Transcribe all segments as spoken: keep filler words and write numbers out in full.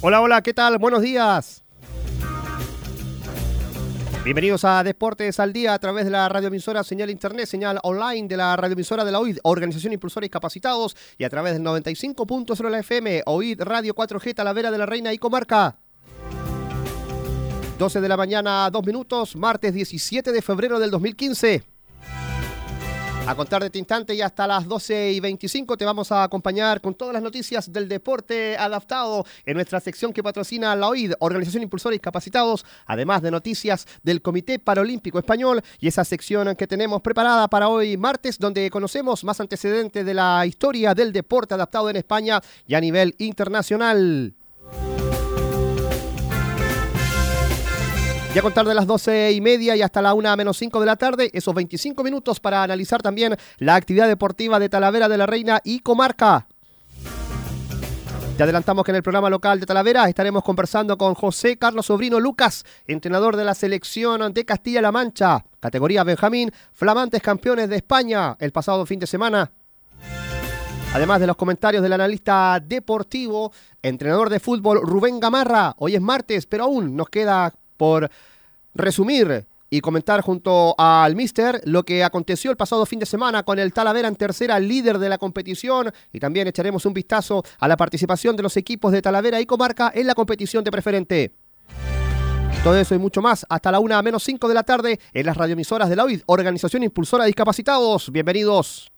Hola, hola, ¿qué tal? Buenos días. Bienvenidos a Deportes al Día a través de la radioemisora Señal Internet, señal online de la radioemisora de la O I D, Organización Impulsora Discapacitados, y a través del noventa y cinco punto cero la F M, O I D Radio cuatro G, Talavera de la Reina y Comarca. doce de la mañana, dos minutos, martes diecisiete de febrero del dos mil quince. A contar de este instante y hasta las doce y veinticinco te vamos a acompañar con todas las noticias del deporte adaptado en nuestra sección que patrocina la O I D, Organización Impulsora Discapacitados, además de noticias del Comité Paralímpico Español y esa sección que tenemos preparada para hoy martes, donde conocemos más antecedentes de la historia del deporte adaptado en España y a nivel internacional. Y a contar de las doce y media y hasta la una menos cinco de la tarde, esos veinticinco minutos para analizar también la actividad deportiva de Talavera de la Reina y Comarca. Te adelantamos que en el programa local de Talavera estaremos conversando con José Carlos Sobrino Lucas, entrenador de la selección de Castilla-La Mancha, categoría Benjamín, flamantes campeones de España el pasado fin de semana. Además de los comentarios del analista deportivo, entrenador de fútbol Rubén Gamarra. Hoy es martes, pero aún nos queda por resumir y comentar junto al míster lo que aconteció el pasado fin de semana con el Talavera en tercera, líder de la competición, y también echaremos un vistazo a la participación de los equipos de Talavera y Comarca en la competición de preferente. Todo eso y mucho más hasta la una menos cinco de la tarde en las radioemisoras de la O I D, Organización Impulsora de Discapacitados. Bienvenidos.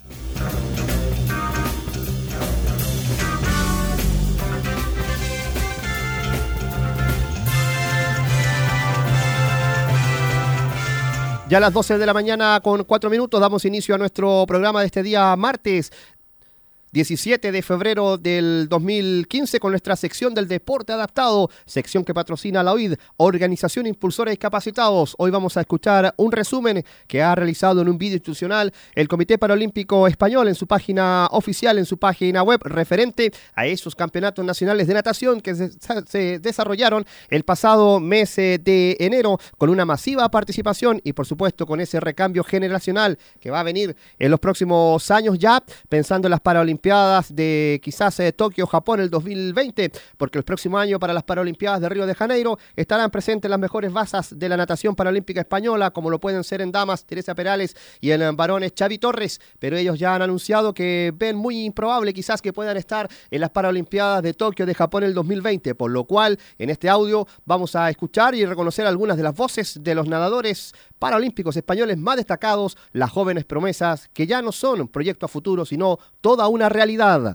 Ya a las doce de la mañana con cuatro minutos damos inicio a nuestro programa de este día martes diecisiete de febrero del dos mil quince con nuestra sección del deporte adaptado, sección que patrocina la O I D, Organización Impulsora de Discapacitados. Hoy vamos a escuchar un resumen que ha realizado en un vídeo institucional el Comité Paralímpico Español en su página oficial, en su página web, referente a esos campeonatos nacionales de natación que se, se desarrollaron el pasado mes de enero con una masiva participación y por supuesto con ese recambio generacional que va a venir en los próximos años ya, pensando en las Paralimpiadas de quizás eh, Tokio, Japón el dos mil veinte, porque el próximo año para las Paralimpiadas de Río de Janeiro estarán presentes las mejores bazas de la natación paralímpica española, como lo pueden ser en damas Teresa Perales y en varones Xavi Torres, pero ellos ya han anunciado que ven muy improbable quizás que puedan estar en las Paralimpiadas de Tokio de Japón el dos mil veinte, por lo cual en este audio vamos a escuchar y reconocer algunas de las voces de los nadadores paralímpicos españoles más destacados, las jóvenes promesas que ya no son un proyecto a futuro, sino toda una realidad.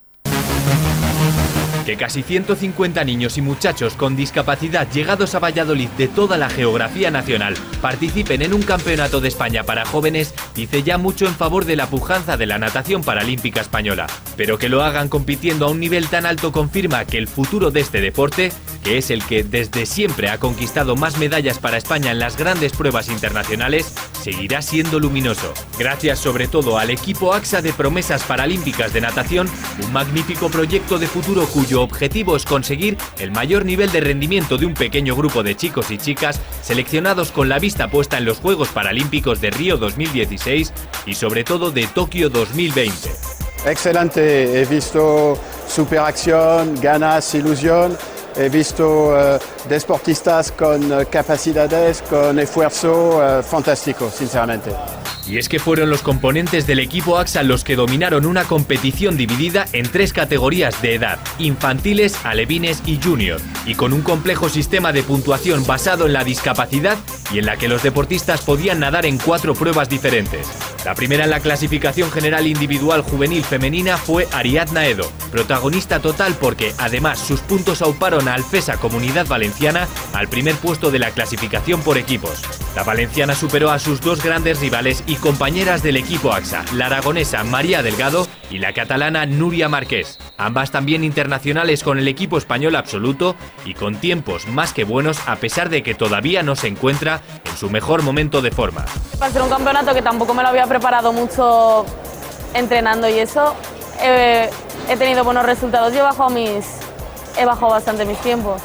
Que casi ciento cincuenta niños y muchachos con discapacidad llegados a Valladolid de toda la geografía nacional participen en un campeonato de España para jóvenes dice ya mucho en favor de la pujanza de la natación paralímpica española. Pero que lo hagan compitiendo a un nivel tan alto confirma que el futuro de este deporte, que es el que desde siempre ha conquistado más medallas para España en las grandes pruebas internacionales, seguirá siendo luminoso. Gracias sobre todo al equipo AXA de Promesas Paralímpicas de Natación, un magnífico proyecto de futuro cuyo objetivo es conseguir el mayor nivel de rendimiento de un pequeño grupo de chicos y chicas seleccionados con la vista puesta en los Juegos Paralímpicos de Río dos mil dieciséis y sobre todo de Tokio dos mil veinte. Excelente, he visto superacción, ganas, ilusión. He visto uh, deportistas con uh, capacidades, con esfuerzo uh, fantástico, sinceramente. Y es que fueron los componentes del equipo AXA los que dominaron una competición dividida en tres categorías de edad, infantiles, alevines y junior, y con un complejo sistema de puntuación basado en la discapacidad y en la que los deportistas podían nadar en cuatro pruebas diferentes. La primera en la clasificación general individual juvenil femenina fue Ariadna Edo, protagonista total porque además sus puntos auparon a Alfesa Comunidad Valenciana al primer puesto de la clasificación por equipos. La valenciana superó a sus dos grandes rivales y compañeras del equipo AXA, la aragonesa María Delgado y la catalana Núria Marqués, ambas también internacionales con el equipo español absoluto y con tiempos más que buenos a pesar de que todavía no se encuentra en su mejor momento de forma. Para ser un campeonato que tampoco me lo había preparado mucho entrenando y eso, eh, he tenido buenos resultados y he bajado, mis, he bajado bastante mis tiempos.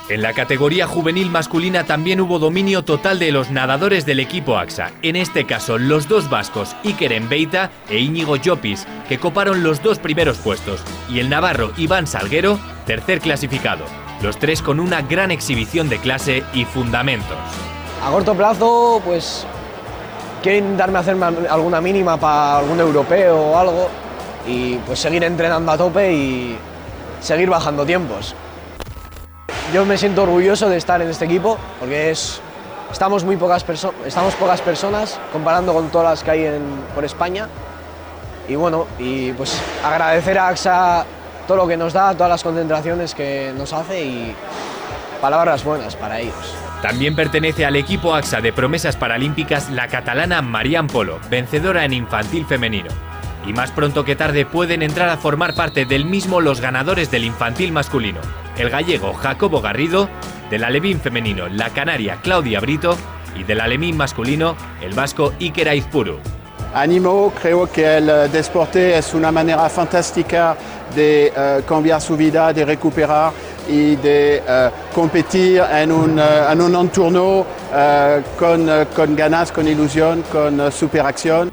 En la categoría juvenil masculina también hubo dominio total de los nadadores del equipo AXA, en este caso los dos vascos Iker Enbeita e Íñigo Llopis, que coparon los dos primeros puestos, y el navarro Iván Salguero, tercer clasificado, los tres con una gran exhibición de clase y fundamentos. A corto plazo, pues quiero intentarme hacerme alguna mínima para algún europeo o algo y pues seguir entrenando a tope y seguir bajando tiempos. Yo me siento orgulloso de estar en este equipo porque es, estamos muy pocas perso- estamos pocas personas comparando con todas las que hay en, por España y bueno, y pues agradecer a AXA todo lo que nos da, todas las concentraciones que nos hace y palabras buenas para ellos. También pertenece al equipo AXA de promesas paralímpicas la catalana Marian Polo, vencedora en infantil femenino. Y más pronto que tarde pueden entrar a formar parte del mismo los ganadores del infantil masculino, el gallego Jacobo Garrido, del alevín femenino la canaria Claudia Brito y del alemín masculino el vasco Iker Aizpuru. Animo, creo que el uh, deporte es una manera fantástica de uh, cambiar su vida, de recuperar y de uh, competir en un, uh, en un entorno uh, con, uh, con ganas, con ilusión, con uh, superacción.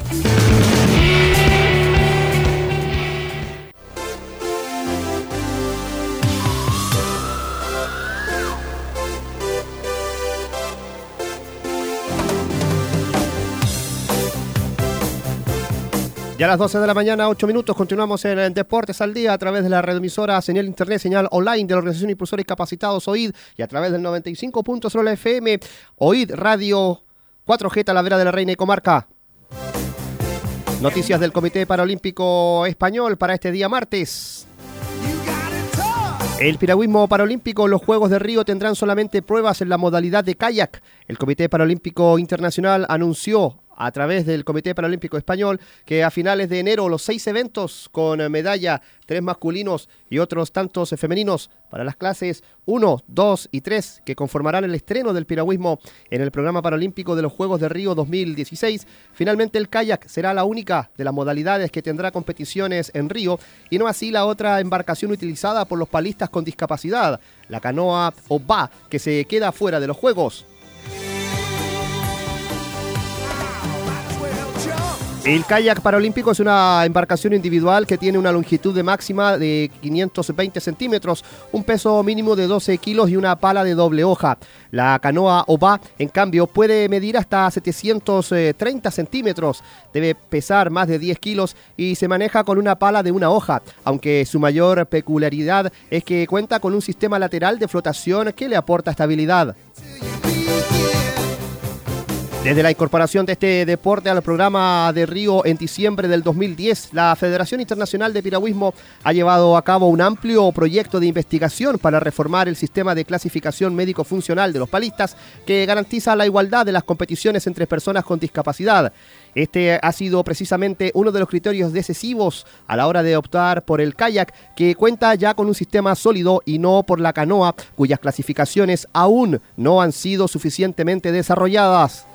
Ya a las doce de la mañana, ocho minutos, continuamos en Deportes al Día a través de la redemisora Señal Internet, Señal Online de la Organización Impulsores Capacitados O I D y a través del noventa y cinco punto cero F M, O I D Radio cuatro G Talavera de la Reina y Comarca. Noticias del Comité Paralímpico Español para este día martes. El piragüismo paralímpico, los Juegos de Río tendrán solamente pruebas en la modalidad de kayak. El Comité Paralímpico Internacional anunció a través del Comité Paralímpico Español que a finales de enero los seis eventos con medalla, tres masculinos y otros tantos femeninos para las clases uno, dos y tres que conformarán el estreno del piragüismo en el programa paralímpico de los Juegos de Río dos mil dieciséis. Finalmente el kayak será la única de las modalidades que tendrá competiciones en Río y no así la otra embarcación utilizada por los palistas con discapacidad, la canoa o B A, que se queda fuera de los Juegos. El kayak paralímpico es una embarcación individual que tiene una longitud de máxima de quinientos veinte centímetros, un peso mínimo de doce kilos y una pala de doble hoja. La canoa o B A, en cambio, puede medir hasta setecientos treinta centímetros, debe pesar más de diez kilos y se maneja con una pala de una hoja, aunque su mayor peculiaridad es que cuenta con un sistema lateral de flotación que le aporta estabilidad. Desde la incorporación de este deporte al programa de Río en diciembre del dos mil diez, la Federación Internacional de Piragüismo ha llevado a cabo un amplio proyecto de investigación para reformar el sistema de clasificación médico-funcional de los palistas que garantiza la igualdad de las competiciones entre personas con discapacidad. Este ha sido precisamente uno de los criterios decisivos a la hora de optar por el kayak, que cuenta ya con un sistema sólido y no por la canoa, cuyas clasificaciones aún no han sido suficientemente desarrolladas.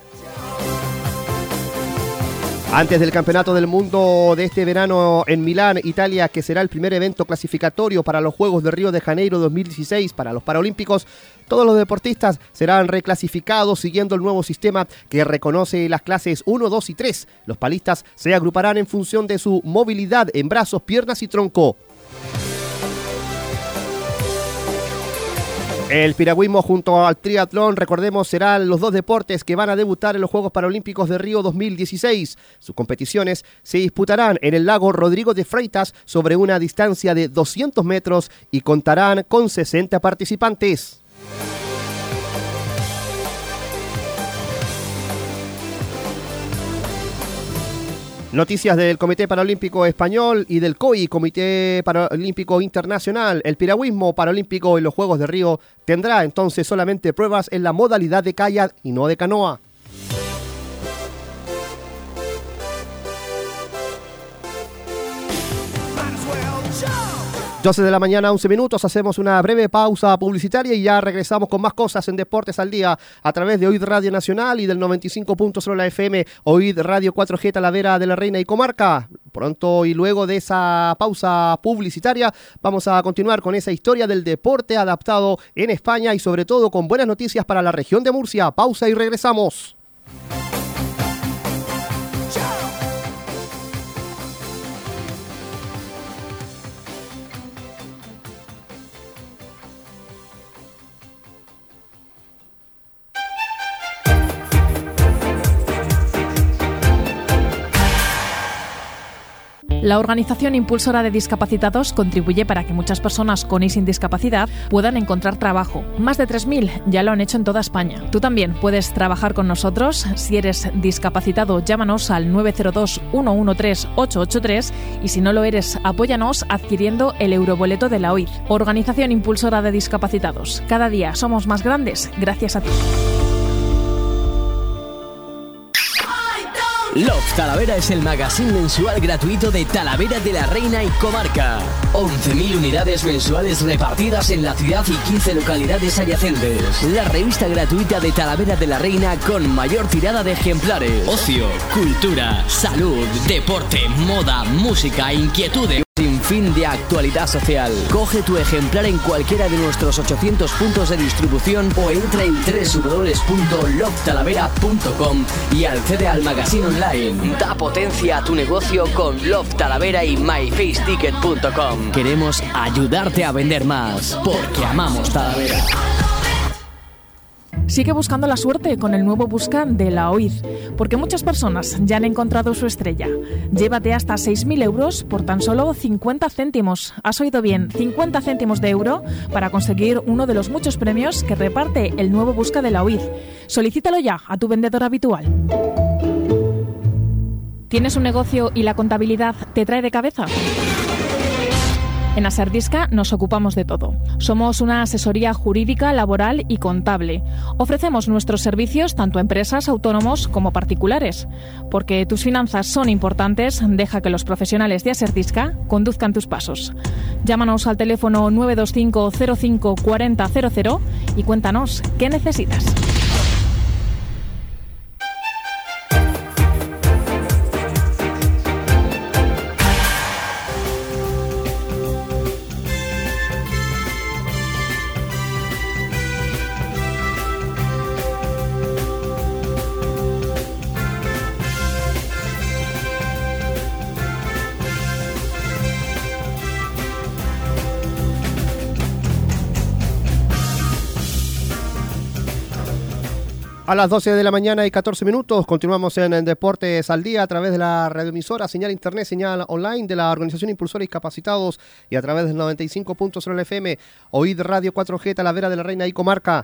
Antes del Campeonato del Mundo de este verano en Milán, Italia, que será el primer evento clasificatorio para los Juegos de Río de Janeiro dos mil dieciséis para los Paralímpicos, todos los deportistas serán reclasificados siguiendo el nuevo sistema que reconoce las clases uno, dos y tres. Los palistas se agruparán en función de su movilidad en brazos, piernas y tronco. El piragüismo junto al triatlón, recordemos, serán los dos deportes que van a debutar en los Juegos Paralímpicos de Río dos mil dieciséis. Sus competiciones se disputarán en el lago Rodrigo de Freitas sobre una distancia de doscientos metros y contarán con sesenta participantes. Noticias del Comité Paralímpico Español y del C O I, Comité Paralímpico Internacional. El piragüismo paralímpico en los Juegos de Río tendrá entonces solamente pruebas en la modalidad de kayak y no de canoa. doce de la mañana, once minutos, hacemos una breve pausa publicitaria y ya regresamos con más cosas en Deportes al Día a través de O I D Radio Nacional y del noventa y cinco punto cero la F M, O I D Radio cuatro G Talavera de la Reina y Comarca. Pronto y luego de esa pausa publicitaria vamos a continuar con esa historia del deporte adaptado en España y sobre todo con buenas noticias para la región de Murcia. Pausa y regresamos. La organización impulsora de discapacitados contribuye para que muchas personas con y sin discapacidad puedan encontrar trabajo. Más de tres mil ya lo han hecho en toda España. Tú también puedes trabajar con nosotros. Si eres discapacitado, llámanos al nueve cero dos, uno uno tres, ocho ocho tres y si no lo eres, apóyanos adquiriendo el euroboleto de la O I D. Organización impulsora de discapacitados. Cada día somos más grandes gracias a ti. Love Talavera es el magazine mensual gratuito de Talavera de la Reina y Comarca. once mil unidades mensuales repartidas en la ciudad y quince localidades adyacentes. La revista gratuita de Talavera de la Reina con mayor tirada de ejemplares. Ocio, cultura, salud, deporte, moda, música, inquietudes. Sin fin de actualidad social. Coge tu ejemplar en cualquiera de nuestros ochocientos puntos de distribución o entra en doble u doble u doble u punto love talavera punto com y accede al magazine online. Da potencia a tu negocio con Love Talavera y my face ticket punto com. Queremos ayudarte a vender más porque amamos Talavera. Sigue buscando la suerte con el nuevo Busca de la O I D, porque muchas personas ya han encontrado su estrella. Llévate hasta seis mil euros por tan solo cincuenta céntimos. ¿Has oído bien? cincuenta céntimos de euro para conseguir uno de los muchos premios que reparte el nuevo Busca de la O I D. Solicítalo ya a tu vendedor habitual. ¿Tienes un negocio y la contabilidad te trae de cabeza? En Aserdisca nos ocupamos de todo. Somos una asesoría jurídica, laboral y contable. Ofrecemos nuestros servicios tanto a empresas, autónomos como particulares. Porque tus finanzas son importantes, deja que los profesionales de Aserdisca conduzcan tus pasos. Llámanos al teléfono nueve dos cinco cero cinco cuatro cero cero cero y cuéntanos qué necesitas. A las doce de la mañana y catorce minutos continuamos en, en Deportes al Día a través de la radioemisora, señal internet, señal online de la Organización Impulsora Discapacitados y a través del noventa y cinco punto cero F M, O I D Radio cuatro G Talavera de la Reina y Comarca.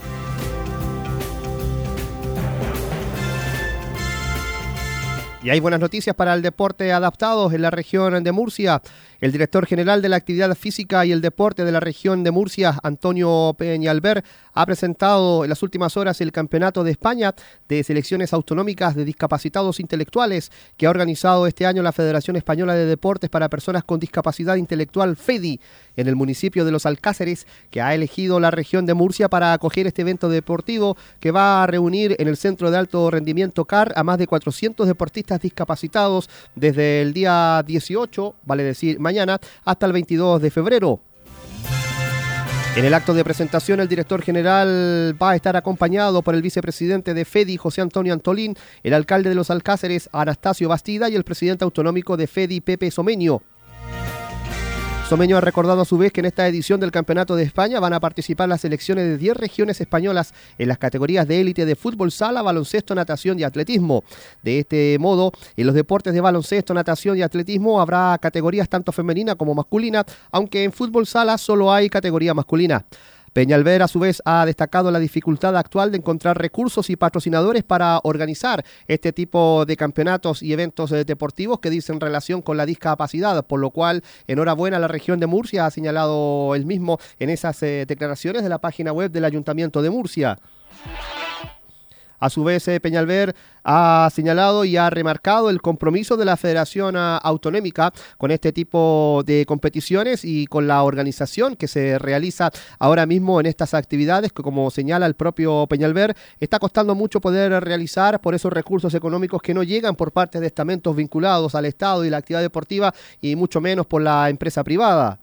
Y hay buenas noticias para el deporte adaptado en la región de Murcia. El director general de la Actividad Física y el Deporte de la región de Murcia, Antonio Peñalver, ha presentado en las últimas horas el Campeonato de España de Selecciones Autonómicas de Discapacitados Intelectuales que ha organizado este año la Federación Española de Deportes para Personas con Discapacidad Intelectual, FEDI, en el municipio de Los Alcáceres, que ha elegido la región de Murcia para acoger este evento deportivo que va a reunir en el Centro de Alto Rendimiento C A R a más de cuatrocientos deportistas discapacitados desde el día dieciocho, vale decir mañana, hasta el veintidós de febrero. En el acto de presentación, el director general va a estar acompañado por el vicepresidente de FEDI, José Antonio Antolín, el alcalde de Los Alcáceres, Anastasio Bastida, y el presidente autonómico de FEDI, Pepe Someño. Someño ha recordado a su vez que en esta edición del Campeonato de España van a participar las selecciones de diez regiones españolas en las categorías de élite de fútbol sala, baloncesto, natación y atletismo. De este modo, en los deportes de baloncesto, natación y atletismo habrá categorías tanto femenina como masculina, aunque en fútbol sala solo hay categoría masculina. Peñalver, a su vez, ha destacado la dificultad actual de encontrar recursos y patrocinadores para organizar este tipo de campeonatos y eventos eh, deportivos que dicen relación con la discapacidad, por lo cual, enhorabuena a la región de Murcia, ha señalado él mismo en esas eh, declaraciones de la página web del Ayuntamiento de Murcia. A su vez, eh, Peñalver ha señalado y ha remarcado el compromiso de la Federación Autonómica con este tipo de competiciones y con la organización que se realiza ahora mismo en estas actividades, que como señala el propio Peñalver, está costando mucho poder realizar por esos recursos económicos que no llegan por parte de estamentos vinculados al Estado y la actividad deportiva y mucho menos por la empresa privada.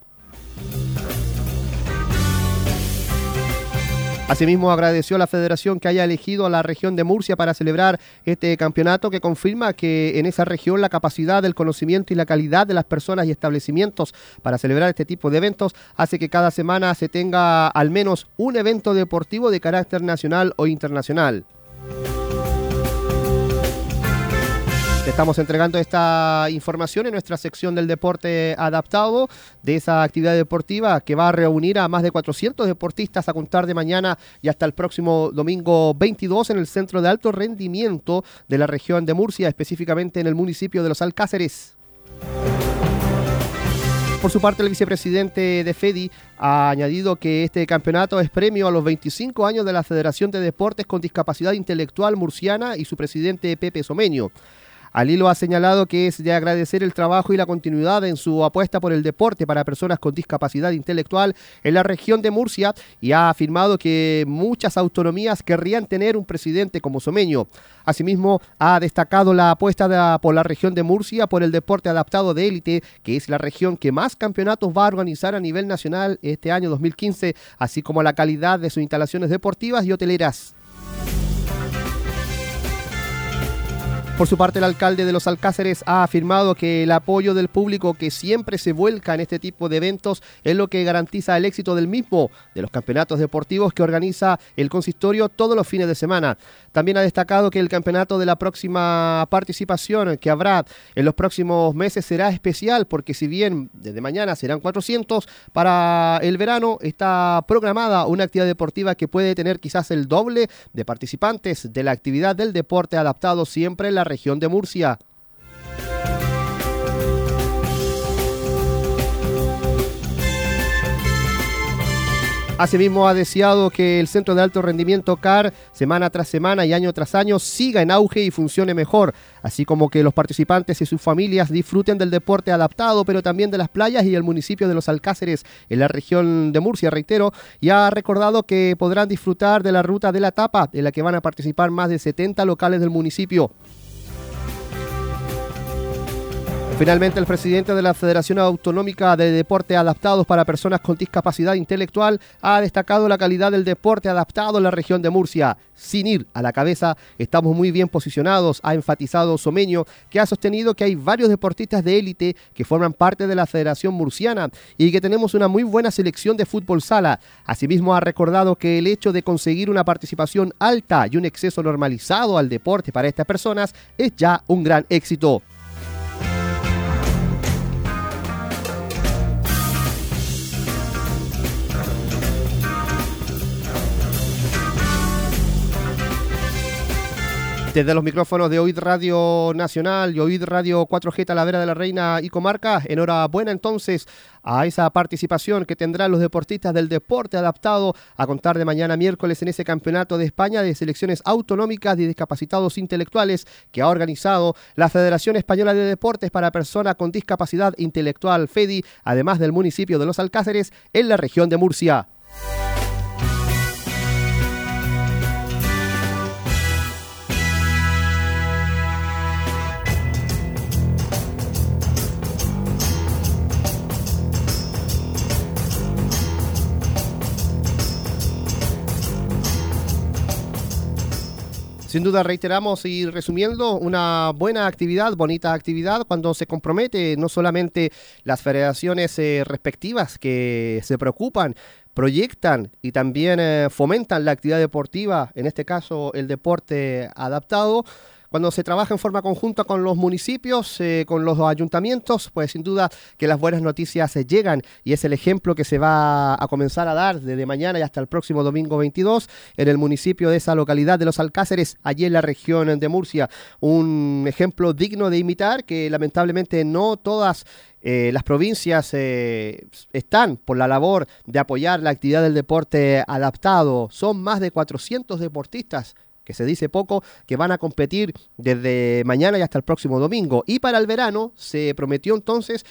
Asimismo, agradeció a la federación que haya elegido a la región de Murcia para celebrar este campeonato, que confirma que en esa región la capacidad, el conocimiento y la calidad de las personas y establecimientos para celebrar este tipo de eventos hace que cada semana se tenga al menos un evento deportivo de carácter nacional o internacional. Te estamos entregando esta información en nuestra sección del deporte adaptado, de esa actividad deportiva que va a reunir a más de cuatrocientos deportistas a contar de mañana y hasta el próximo domingo veintidós en el Centro de Alto Rendimiento de la región de Murcia, específicamente en el municipio de Los Alcáceres. Por su parte, el vicepresidente de FEDI ha añadido que este campeonato es premio a los veinticinco años de la Federación de Deportes con Discapacidad Intelectual Murciana y su presidente Pepe Someño. Al hilo ha señalado que es de agradecer el trabajo y la continuidad en su apuesta por el deporte para personas con discapacidad intelectual en la región de Murcia y ha afirmado que muchas autonomías querrían tener un presidente como Someño. Asimismo, ha destacado la apuesta de, por la región de Murcia por el deporte adaptado de élite, que es la región que más campeonatos va a organizar a nivel nacional este año dos mil quince, así como la calidad de sus instalaciones deportivas y hoteleras. Por su parte, el alcalde de Los Alcáceres ha afirmado que el apoyo del público que siempre se vuelca en este tipo de eventos es lo que garantiza el éxito del mismo, de los campeonatos deportivos que organiza el consistorio todos los fines de semana. También ha destacado que el campeonato de la próxima participación que habrá en los próximos meses será especial porque si bien desde mañana serán cuatrocientos, para el verano está programada una actividad deportiva que puede tener quizás el doble de participantes de la actividad del deporte adaptado siempre en la región de Murcia. Asimismo, ha deseado que el Centro de Alto Rendimiento C A R, semana tras semana y año tras año, siga en auge y funcione mejor, así como que los participantes y sus familias disfruten del deporte adaptado, pero también de las playas y el municipio de Los Alcáceres, en la región de Murcia, reitero, y ha recordado que podrán disfrutar de la ruta de la tapa, en la que van a participar más de setenta locales del municipio. Finalmente, el presidente de la Federación Autonómica de Deporte Adaptados para Personas con Discapacidad Intelectual ha destacado la calidad del deporte adaptado en la región de Murcia. Sin ir a la cabeza, estamos muy bien posicionados, ha enfatizado Someño, que ha sostenido que hay varios deportistas de élite que forman parte de la Federación Murciana y que tenemos una muy buena selección de fútbol sala. Asimismo, ha recordado que el hecho de conseguir una participación alta y un acceso normalizado al deporte para estas personas es ya un gran éxito. Desde los micrófonos de O I D Radio Nacional y O I D Radio cuatro G Talavera de la Reina y Comarca, enhorabuena entonces a esa participación que tendrán los deportistas del deporte adaptado a contar de mañana miércoles en ese campeonato de España de selecciones autonómicas de discapacitados intelectuales que ha organizado la Federación Española de Deportes para Personas con Discapacidad Intelectual, FEDI, además del municipio de Los Alcáceres en la región de Murcia. Sin duda, reiteramos y resumiendo, una buena actividad, bonita actividad, cuando se compromete no solamente las federaciones eh, respectivas que se preocupan, proyectan y también eh, fomentan la actividad deportiva, en este caso el deporte adaptado. Cuando se trabaja en forma conjunta con los municipios, eh, con los ayuntamientos, pues sin duda que las buenas noticias eh, llegan y es el ejemplo que se va a comenzar a dar desde mañana y hasta el próximo domingo veintidós en el municipio de esa localidad de Los Alcáceres, allí en la región de Murcia. Un ejemplo digno de imitar que lamentablemente no todas Eh, las provincias eh, están por la labor de apoyar la actividad del deporte adaptado. Son más de cuatrocientos deportistas que se dice poco, que van a competir desde mañana y hasta el próximo domingo. Y para el verano se prometió entonces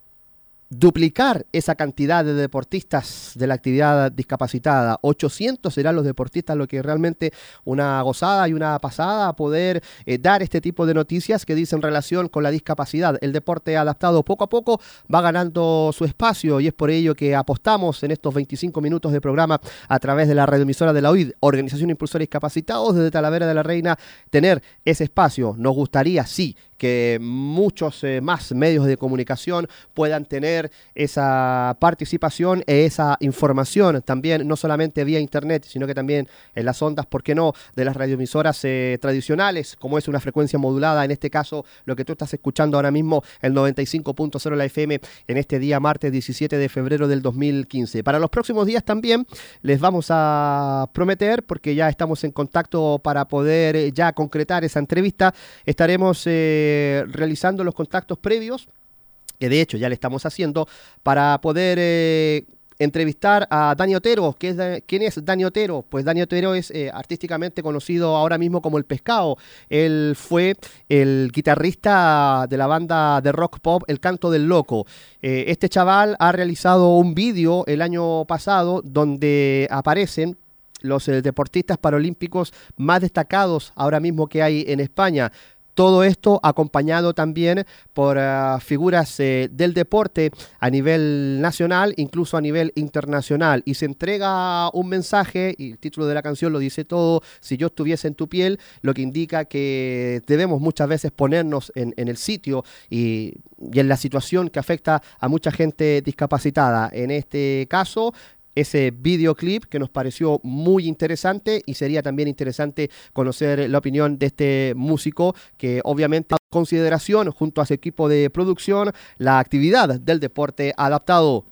duplicar esa cantidad de deportistas de la actividad discapacitada. ochocientos serán los deportistas, lo que realmente una gozada y una pasada poder eh, dar este tipo de noticias que dicen relación con la discapacidad. El deporte adaptado poco a poco va ganando su espacio y es por ello que apostamos en estos veinticinco minutos de programa a través de la radioemisora de la O I D, Organización Impulsora Discapacitados, desde Talavera de la Reina, tener ese espacio. Nos gustaría, sí, que muchos eh, más medios de comunicación puedan tener esa participación e esa información también, no solamente vía internet, sino que también en las ondas, ¿por qué no?, de las radioemisoras eh, tradicionales, como es una frecuencia modulada, en este caso lo que tú estás escuchando ahora mismo, el noventa y cinco punto cero la F M, en este día martes diecisiete de febrero del dos mil quince. Para los próximos días también les vamos a prometer, porque ya estamos en contacto para poder eh, ya concretar esa entrevista, estaremos eh, realizando los contactos previos, que de hecho ya le estamos haciendo, para poder eh, entrevistar a Dani Otero. ¿Qué es, ¿Quién es Dani Otero? Pues Dani Otero es eh, artísticamente conocido ahora mismo como El Pescado. Él fue el guitarrista de la banda de rock pop El Canto del Loco. Eh, este chaval ha realizado un vídeo el año pasado donde aparecen los eh, deportistas paralímpicos más destacados ahora mismo que hay en España. Todo esto acompañado también por uh, figuras eh, del deporte a nivel nacional, incluso a nivel internacional. Y se entrega un mensaje, y el título de la canción lo dice todo: si yo estuviese en tu piel, lo que indica que debemos muchas veces ponernos en, en el sitio y, y en la situación que afecta a mucha gente discapacitada. En este caso, ese videoclip que nos pareció muy interesante, y sería también interesante conocer la opinión de este músico que obviamente ha consideración junto a su equipo de producción la actividad del deporte adaptado.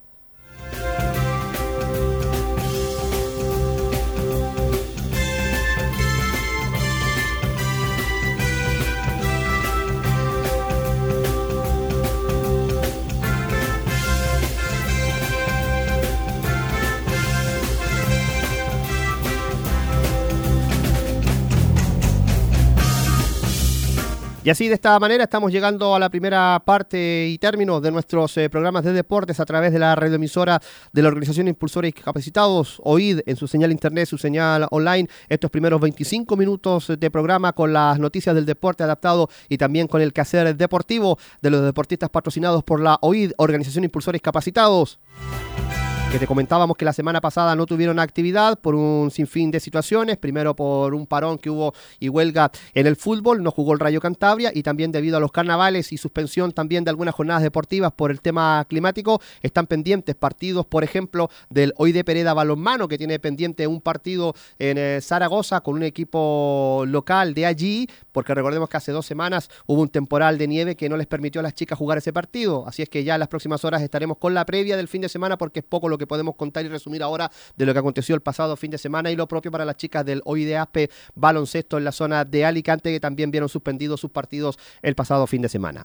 Y así, de esta manera, estamos llegando a la primera parte y término de nuestros eh, programas de deportes a través de la radioemisora de la Organización Impulsora Discapacitados, O I D, en su señal internet, su señal online. Estos primeros veinticinco minutos de programa con las noticias del deporte adaptado y también con el quehacer deportivo de los deportistas patrocinados por la O I D, Organización Impulsora Discapacitados, que te comentábamos que la semana pasada no tuvieron actividad por un sinfín de situaciones. Primero por un parón que hubo y huelga en el fútbol, no jugó el Rayo Cantabria, y también debido a los carnavales y suspensión también de algunas jornadas deportivas por el tema climático. Están pendientes partidos, por ejemplo, del O I D Pereda Balonmano, que tiene pendiente un partido en eh, Zaragoza con un equipo local de allí, porque recordemos que hace dos semanas hubo un temporal de nieve que no les permitió a las chicas jugar ese partido. Así es que ya en las próximas horas estaremos con la previa del fin de semana, porque es poco lo que podemos contar y resumir ahora de lo que aconteció el pasado fin de semana, y lo propio para las chicas del O I D Aspe Baloncesto en la zona de Alicante, que también vieron suspendidos sus partidos el pasado fin de semana.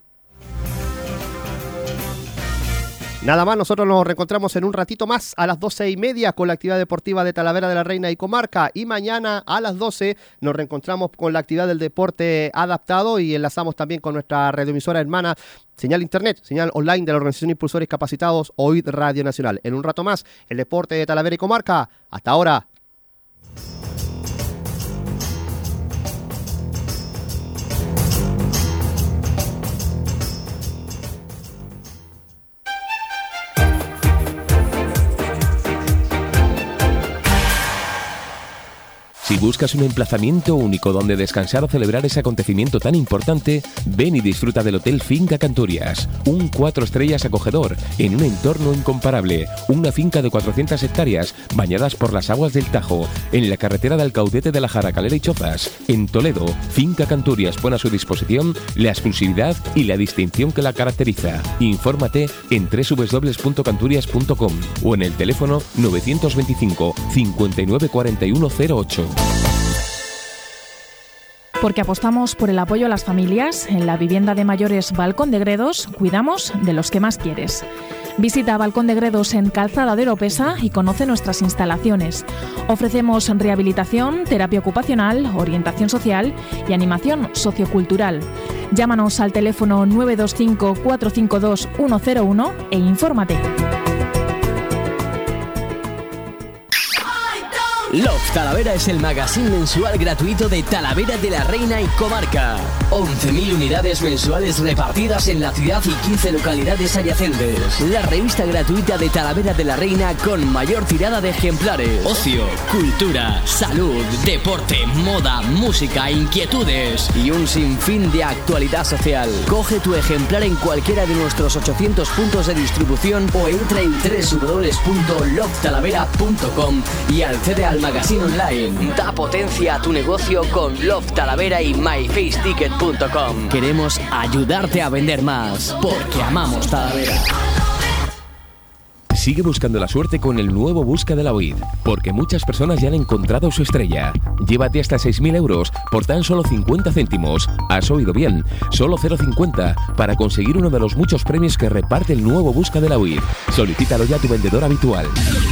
Nada más, nosotros nos reencontramos en un ratito más a las doce y media con la actividad deportiva de Talavera de la Reina y Comarca, y mañana a las doce nos reencontramos con la actividad del deporte adaptado y enlazamos también con nuestra radioemisora hermana, señal internet, señal online de la Organización Impulsores Capacitados, O I D Radio Nacional. En un rato más, el deporte de Talavera y Comarca. Hasta ahora. Si buscas un emplazamiento único donde descansar o celebrar ese acontecimiento tan importante, ven y disfruta del Hotel Finca Cantorias. Un cuatro estrellas acogedor, en un entorno incomparable. Una finca de cuatrocientas hectáreas, bañadas por las aguas del Tajo, en la carretera de Alcaudete de la Jaracalera y Chozas. En Toledo, Finca Cantorias pone a su disposición la exclusividad y la distinción que la caracteriza. Infórmate en doble u doble u doble u punto canturias punto com o en el teléfono novecientos veinticinco, cincuenta y nueve cuarenta y uno cero ocho. Porque apostamos por el apoyo a las familias, en la vivienda de mayores Balcón de Gredos cuidamos de los que más quieres. Visita Balcón de Gredos en Calzada de Oropesa y conoce nuestras instalaciones. Ofrecemos rehabilitación, terapia ocupacional, orientación social y animación sociocultural. Llámanos al teléfono nueve dos cinco, cuatro cinco dos, uno cero uno e infórmate. Love Talavera es el magazine mensual gratuito de Talavera de la Reina y comarca. once mil unidades mensuales repartidas en la ciudad y quince localidades adyacentes. La revista gratuita de Talavera de la Reina con mayor tirada de ejemplares. Ocio, cultura, salud, deporte, moda, música, inquietudes y un sinfín de actualidad social. Coge tu ejemplar en cualquiera de nuestros ochocientos puntos de distribución o entra en doble u doble u doble u punto love talavera punto com y accede al magazine online. Da potencia a tu negocio con Love Talavera y my face ticket punto com. Queremos ayudarte a vender más porque amamos Talavera. Sigue buscando la suerte con el nuevo Busca de la O I D, porque muchas personas ya han encontrado su estrella. Llévate hasta seis mil euros por tan solo cincuenta céntimos. Has oído bien, solo cero coma cincuenta para conseguir uno de los muchos premios que reparte el nuevo Busca de la O I D. Solicítalo ya a tu vendedor habitual.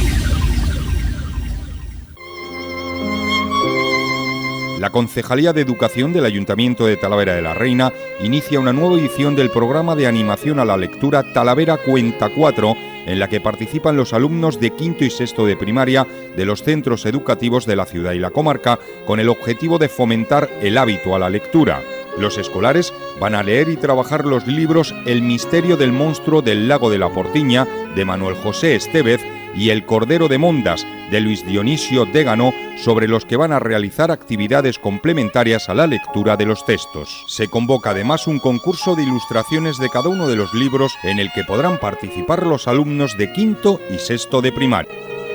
La Concejalía de Educación del Ayuntamiento de Talavera de la Reina inicia una nueva edición del programa de animación a la lectura Talavera Cuenta cuatro, en la que participan los alumnos de quinto y sexto de primaria de los centros educativos de la ciudad y la comarca, con el objetivo de fomentar el hábito a la lectura. Los escolares van a leer y trabajar los libros El misterio del monstruo del lago de la Portiña, de Manuel José Estevez, y El Cordero de Mondas, de Luis Dionisio Dégano, sobre los que van a realizar actividades complementarias a la lectura de los textos. Se convoca además un concurso de ilustraciones de cada uno de los libros en el que podrán participar los alumnos de quinto y sexto de primaria.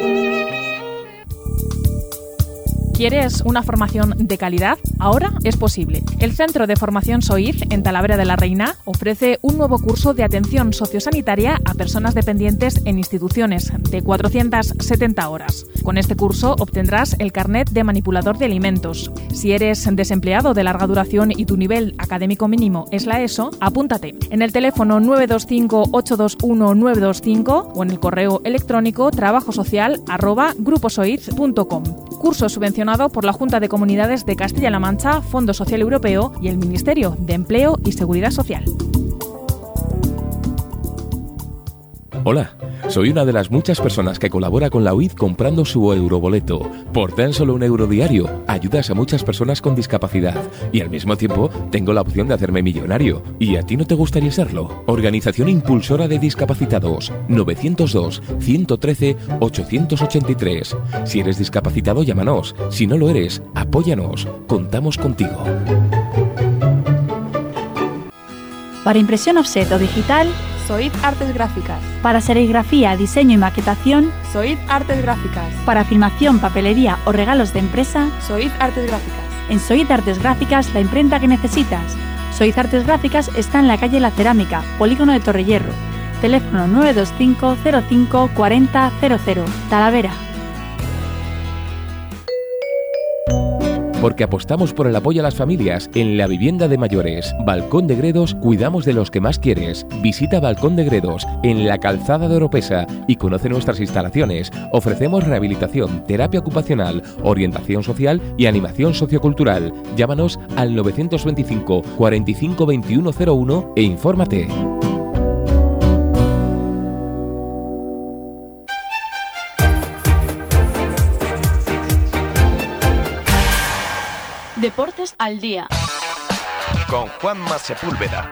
¿Quieres una formación de calidad? Ahora es posible. El Centro de Formación S O I D en Talavera de la Reina ofrece un nuevo curso de atención sociosanitaria a personas dependientes en instituciones de cuatrocientas setenta horas. Con este curso obtendrás el carnet de manipulador de alimentos. Si eres desempleado de larga duración y tu nivel académico mínimo es la ESO, apúntate en el teléfono nueve dos cinco, ocho dos uno, nueve dos cinco o en el correo electrónico trabajosocial arroba gruposoid punto com. Curso subvencionado por la Junta de Comunidades de Castilla-La Mancha, Fondo Social Europeo y el Ministerio de Empleo y Seguridad Social. Hola, soy una de las muchas personas que colabora con la O I D comprando su euroboleto. Por tan solo un euro diario, ayudas a muchas personas con discapacidad y al mismo tiempo tengo la opción de hacerme millonario. ¿Y a ti no te gustaría serlo? Organización Impulsora de Discapacitados, nueve cero dos, uno uno tres, ocho ocho tres. Si eres discapacitado, llámanos. Si no lo eres, apóyanos. Contamos contigo. Para impresión offset o digital, S O I D Artes Gráficas. para serigrafía, diseño y maquetación, S O I D Artes Gráficas. para filmación, papelería o regalos de empresa, S O I D Artes Gráficas. en S O I D Artes Gráficas la imprenta que necesitas. S O I D Artes Gráficas está en la calle La Cerámica, Polígono de Torrehierro. Teléfono nueve dos cinco, cero cinco, cuarenta, cero cero, Talavera. Porque apostamos por el apoyo a las familias en la vivienda de mayores. Balcón de Gredos, cuidamos de los que más quieres. Visita Balcón de Gredos en la Calzada de Oropesa y conoce nuestras instalaciones. Ofrecemos rehabilitación, terapia ocupacional, orientación social y animación sociocultural. Llámanos al nueve dos cinco, cuarenta y cinco, veintiuno cero uno e infórmate. Deportes al día. Con Juanma Sepúlveda.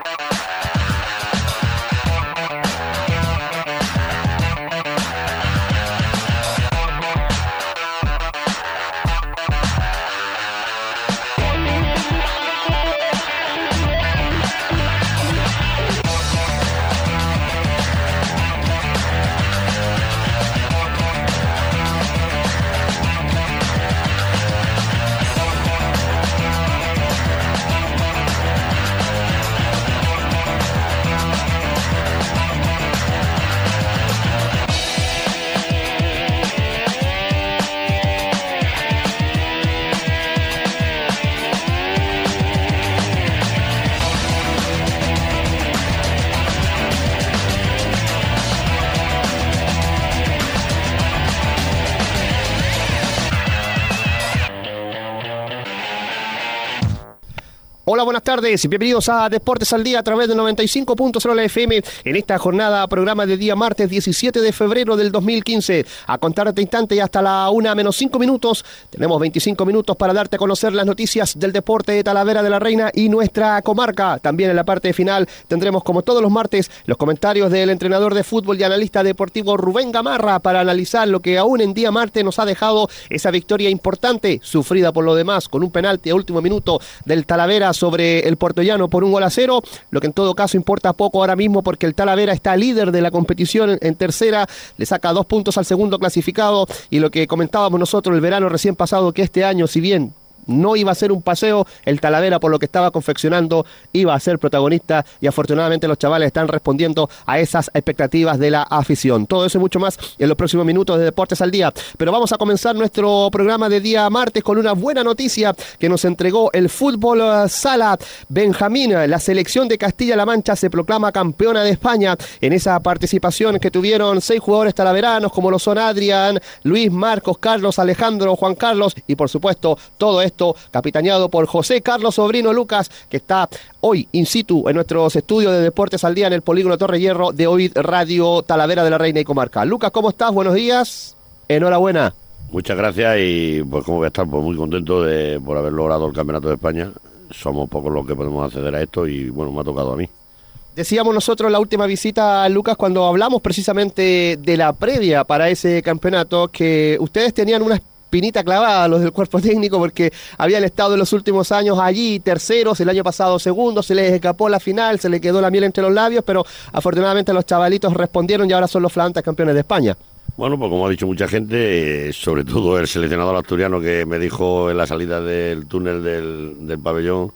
Hola, buenas tardes y bienvenidos a Deportes al Día a través del noventa y cinco punto cero la F M en esta jornada, programa de día martes diecisiete de febrero del dos mil quince. A contar este instante y hasta la una menos cinco minutos, tenemos veinticinco minutos para darte a conocer las noticias del deporte de Talavera de la Reina y nuestra comarca. También en la parte final tendremos, como todos los martes, los comentarios del entrenador de fútbol y analista deportivo Rubén Gamarra para analizar lo que aún en día martes nos ha dejado esa victoria importante, sufrida por lo demás, con un penalti a último minuto del Talavera sobre el puertollano por un gol a cero, lo que en todo caso importa poco ahora mismo porque el Talavera está líder de la competición en tercera, le saca dos puntos al segundo clasificado y lo que comentábamos nosotros el verano recién pasado, que este año, si bien no iba a ser un paseo, el Talavera, por lo que estaba confeccionando, iba a ser protagonista y afortunadamente los chavales están respondiendo a esas expectativas de la afición. Todo eso y mucho más en los próximos minutos de Deportes al Día. Pero vamos a comenzar nuestro programa de día martes con una buena noticia que nos entregó el fútbol sala Benjamín. La selección de Castilla-La Mancha se proclama campeona de España en esa participación que tuvieron seis jugadores talaveranos como lo son Adrián, Luis, Marcos, Carlos, Alejandro, Juan Carlos y por supuesto todo esto capitaneado por José Carlos Sobrino Lucas, que está hoy in situ en nuestros estudios de Deportes al Día en el Polígono Torre Hierro de O I D Radio Talavera de la Reina y Comarca. Lucas, ¿cómo estás? Buenos días. Enhorabuena. Muchas gracias y pues como voy a estar pues muy contento de por haber logrado el Campeonato de España. Somos pocos los que podemos acceder a esto y bueno, me ha tocado a mí. Decíamos nosotros en la última visita, Lucas, cuando hablamos precisamente de la previa para ese campeonato, que ustedes tenían una pinita clavada, los del cuerpo técnico, porque habían estado en los últimos años allí terceros, el año pasado segundos, se les escapó la final, se les quedó la miel entre los labios, pero afortunadamente los chavalitos respondieron y ahora son los flamantes campeones de España. Bueno, pues como ha dicho mucha gente, eh, sobre todo el seleccionador asturiano que me dijo en la salida del túnel del, del pabellón,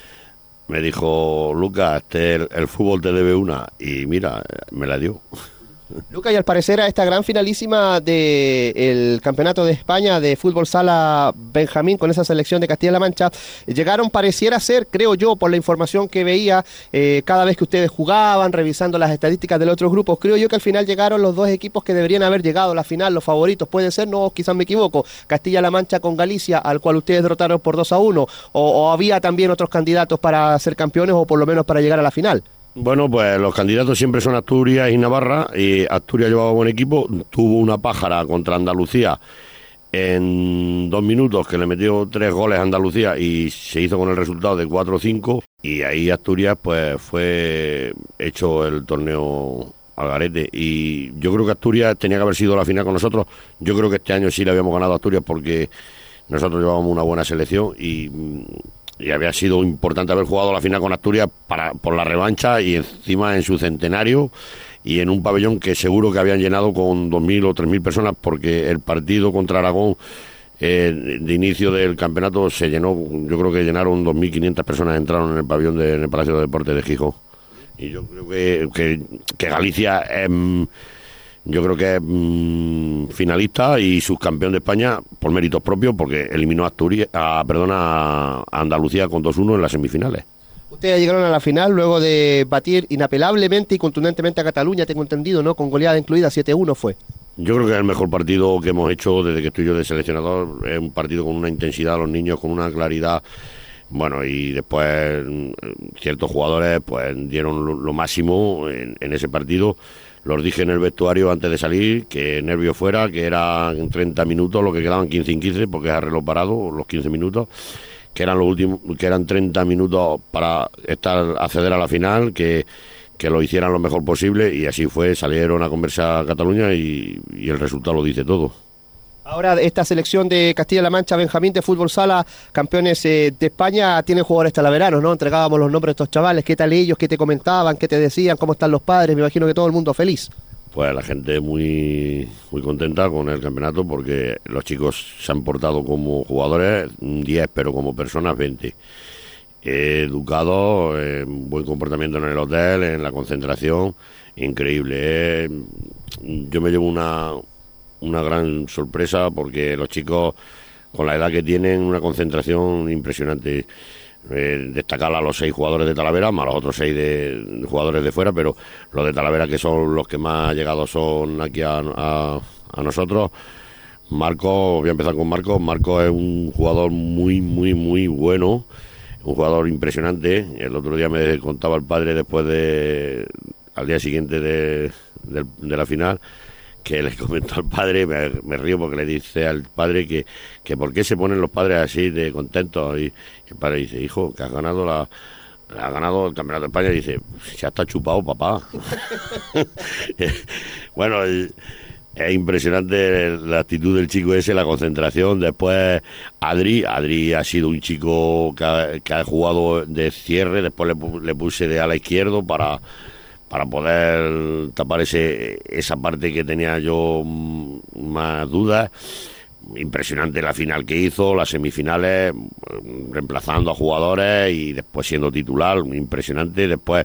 me dijo, Lucas, este, el, el fútbol te debe una, y mira, me la dio. Lucas, y al parecer a esta gran finalísima del Campeonato de España de Fútbol Sala Benjamín con esa selección de Castilla-La Mancha, llegaron, pareciera ser, creo yo, por la información que veía eh, cada vez que ustedes jugaban, revisando las estadísticas de los otros grupos, creo yo que al final llegaron los dos equipos que deberían haber llegado a la final, los favoritos, puede ser, no, quizás me equivoco, Castilla-La Mancha con Galicia, al cual ustedes derrotaron por dos a uno, o, o había también otros candidatos para ser campeones o por lo menos para llegar a la final. Bueno, pues los candidatos siempre son Asturias y Navarra, y Asturias llevaba buen equipo, tuvo una pájara contra Andalucía en dos minutos que le metió tres goles a Andalucía y se hizo con el resultado de cuatro cinco, y ahí Asturias pues fue hecho el torneo al garete, y yo creo que Asturias tenía que haber sido la final con nosotros. Yo creo que este año sí le habíamos ganado a Asturias porque nosotros llevábamos una buena selección y... y había sido importante haber jugado la final con Asturias para por la revancha y encima en su centenario y en un pabellón que seguro que habían llenado con dos mil o tres mil personas, porque el partido contra Aragón eh, de inicio del campeonato se llenó, yo creo que llenaron dos mil quinientas personas, entraron en el pabellón de, en el Palacio de Deportes de Gijón. Y yo creo que, que, que Galicia es... Eh, Yo creo que es mmm, finalista y subcampeón de España por méritos propios, porque eliminó a Asturias, a, perdona, a Andalucía con dos uno en las semifinales. Ustedes llegaron a la final luego de batir inapelablemente y contundentemente a Cataluña, tengo entendido, ¿no? Con goleada incluida, siete uno fue. Yo creo que es el mejor partido que hemos hecho desde que estoy yo de seleccionador. Es un partido con una intensidad a los niños, con una claridad. Bueno, y después ciertos jugadores pues dieron lo, lo máximo en, en ese partido. Los dije en el vestuario antes de salir, que nervio fuera, que eran treinta minutos, lo que quedaban quince y quince, porque es a reloj parado, los quince minutos, que eran los últimos, que eran treinta minutos para estar acceder a la final, que, que lo hicieran lo mejor posible, y así fue, salieron a conversar a Cataluña y, y el resultado lo dice todo. Ahora esta selección de Castilla-La Mancha, Benjamín de Fútbol Sala, campeones eh, de España, tienen jugadores talaveranos, ¿no? Entregábamos los nombres de estos chavales, ¿qué tal ellos? ¿Qué te comentaban? ¿Qué te decían? ¿Cómo están los padres? Me imagino que todo el mundo feliz. Pues la gente muy muy contenta con el campeonato, porque los chicos se han portado como jugadores diez, pero como personas veinte. Educados, eh, buen comportamiento en el hotel, en la concentración, increíble. Eh. Yo me llevo una... una gran sorpresa, porque los chicos con la edad que tienen una concentración impresionante. Eh, destacar a los seis jugadores de Talavera más los otros seis de, de jugadores de fuera, pero los de Talavera, que son los que más llegados son aquí a, a, a nosotros. Marcos, voy a empezar con Marcos. Marcos es un jugador muy muy muy bueno, un jugador impresionante. El otro día me contaba el padre después de, al día siguiente de, de, de la final, que le comentó al padre, me, me río porque le dice al padre que, que por qué se ponen los padres así de contentos, y el padre dice, hijo, que has ganado la ha ganado el Campeonato de España, y dice, ya está chupado, papá. Bueno, el, es impresionante la actitud del chico ese, la concentración. Después Adri, Adri ha sido un chico que ha, que ha jugado de cierre, después le, le puse de ala izquierdo para, para poder tapar ese, esa parte que tenía yo más dudas. Impresionante la final que hizo, las semifinales, reemplazando a jugadores y después siendo titular, impresionante. Después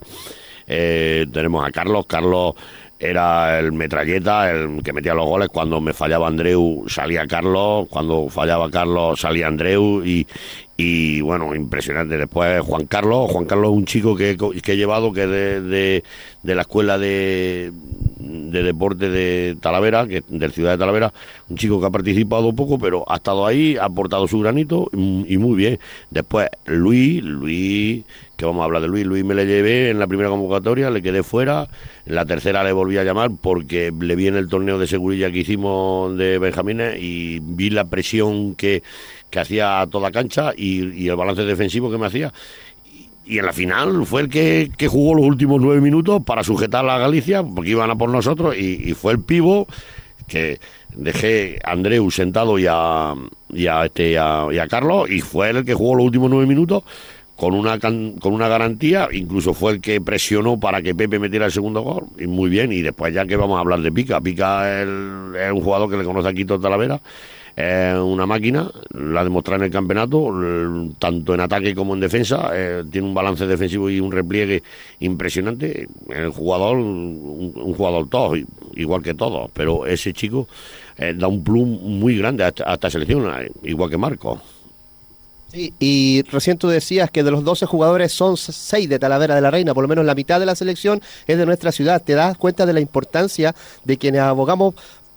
eh, tenemos a Carlos, Carlos era el metralleta, el que metía los goles. Cuando me fallaba Andreu salía Carlos, cuando fallaba Carlos salía Andreu, y, y bueno, impresionante. Después Juan Carlos, Juan Carlos es un chico que, que he llevado, que de, de, de la escuela de, de deporte de Talavera, que del Ciudad de Talavera, un chico que ha participado poco, pero ha estado ahí, ha aportado su granito y muy bien. Después Luis, Luis, que vamos a hablar de Luis, Luis me le llevé en la primera convocatoria, le quedé fuera, en la tercera le volví a llamar porque le vi en el torneo de Segurilla que hicimos de Benjamines y vi la presión que, que hacía a toda cancha y, y el balance defensivo que me hacía. Y en la final fue el que, que jugó los últimos nueve minutos para sujetar a Galicia, porque iban a por nosotros, y, y fue el pivo que dejé a Andreu sentado y a, y a, este, y a, y a Carlos, y fue él el que jugó los últimos nueve minutos con una con una garantía. Incluso fue el que presionó para que Pepe metiera el segundo gol, y muy bien. Y después ya que vamos a hablar de Pica, Pica es, el, es un jugador que le conoce aquí todo Talavera. Es una máquina, la ha demostrado en el campeonato, tanto en ataque como en defensa. Eh, tiene un balance defensivo y un repliegue impresionante. El jugador, un, un jugador todo, igual que todos, pero ese chico eh, da un plum muy grande a esta, a esta selección, igual que Marco. Sí, y recién tú decías que de los doce jugadores son seis de Talavera de la Reina, por lo menos la mitad de la selección es de nuestra ciudad. ¿Te das cuenta de la importancia de quienes abogamos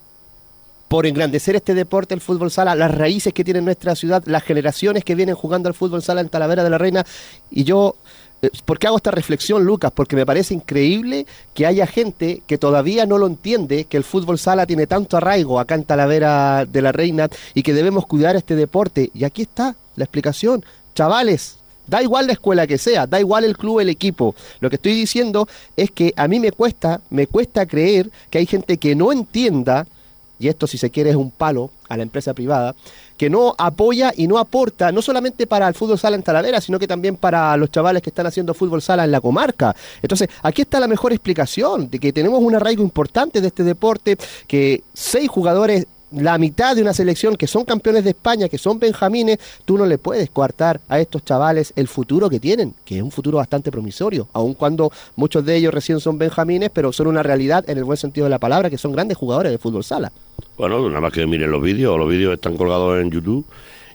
por engrandecer este deporte, el fútbol sala, las raíces que tiene nuestra ciudad, las generaciones que vienen jugando al fútbol sala en Talavera de la Reina? Y yo, ¿por qué hago esta reflexión, Lucas? Porque me parece increíble que haya gente que todavía no lo entiende, que el fútbol sala tiene tanto arraigo acá en Talavera de la Reina y que debemos cuidar este deporte. Y aquí está la explicación. Chavales, da igual la escuela que sea, da igual el club, el equipo. Lo que estoy diciendo es que a mí me cuesta, me cuesta creer que hay gente que no entienda, y esto si se quiere es un palo a la empresa privada, que no apoya y no aporta, no solamente para el fútbol sala en Talavera, sino que también para los chavales que están haciendo fútbol sala en la comarca. Entonces, aquí está la mejor explicación de que tenemos un arraigo importante de este deporte, que seis jugadores, la mitad de una selección que son campeones de España, que son benjamines, tú no le puedes coartar a estos chavales el futuro que tienen, que es un futuro bastante promisorio, aun cuando muchos de ellos recién son benjamines, pero son una realidad en el buen sentido de la palabra, que son grandes jugadores de fútbol sala. Bueno, nada más que miren los vídeos, los vídeos están colgados en YouTube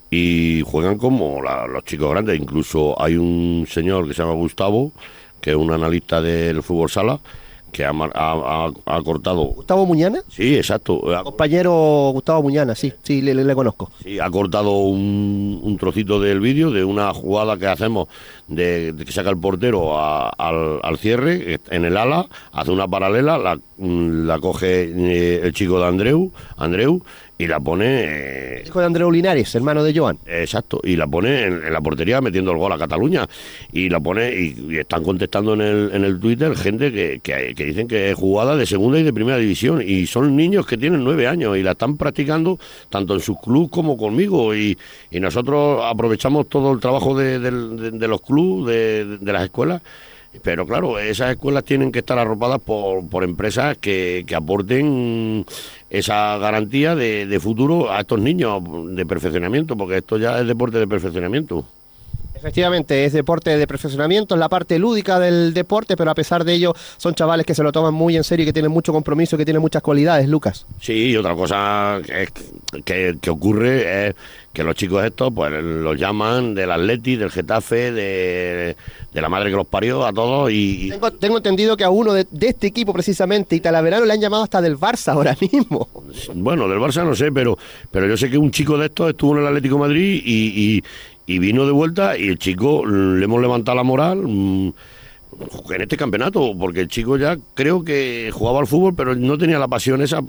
y juegan como la, los chicos grandes. Incluso hay un señor que se llama Gustavo, que es un analista del fútbol sala, que ha, ha, ha cortado... ¿Gustavo Muñana? Sí, exacto. Compañero Gustavo Muñana, sí, sí, le, le, le conozco. Sí, ha cortado un, un trocito del vídeo de una jugada que hacemos de, de que saca el portero a, al, al cierre, en el ala, hace una paralela, la, la coge eh, el chico de Andreu, Andreu, y la pone... Eh, hijo de Andreu Linares, hermano de Joan. Exacto, y la pone en, en la portería metiendo el gol a Cataluña. Y la pone, y, y están contestando en el, en el Twitter gente que, que, que dicen que es jugada de segunda y de primera división. Y son niños que tienen nueve años y la están practicando tanto en sus clubes como conmigo. Y, y nosotros aprovechamos todo el trabajo de, de, de, de los clubes, de, de las escuelas. Pero claro, esas escuelas tienen que estar arropadas por, por empresas que, que aporten esa garantía de, de futuro a estos niños, de perfeccionamiento, porque esto ya es deporte de perfeccionamiento. Efectivamente, es deporte de perfeccionamiento, es la parte lúdica del deporte, pero a pesar de ello son chavales que se lo toman muy en serio y que tienen mucho compromiso, que tienen muchas cualidades, Lucas. Sí, y otra cosa que, que, que ocurre es que los chicos estos pues los llaman del Atleti, del Getafe, de, de la madre que los parió, a todos. y, y... Tengo, tengo entendido que a uno de, de este equipo precisamente, italaverano, le han llamado hasta del Barça ahora mismo. Bueno, del Barça no sé, pero, pero yo sé que un chico de estos estuvo en el Atlético de Madrid y... y y vino de vuelta y el chico le hemos levantado la moral mmm, en este campeonato, porque el chico ya creo que jugaba al fútbol, pero no tenía la pasión esa.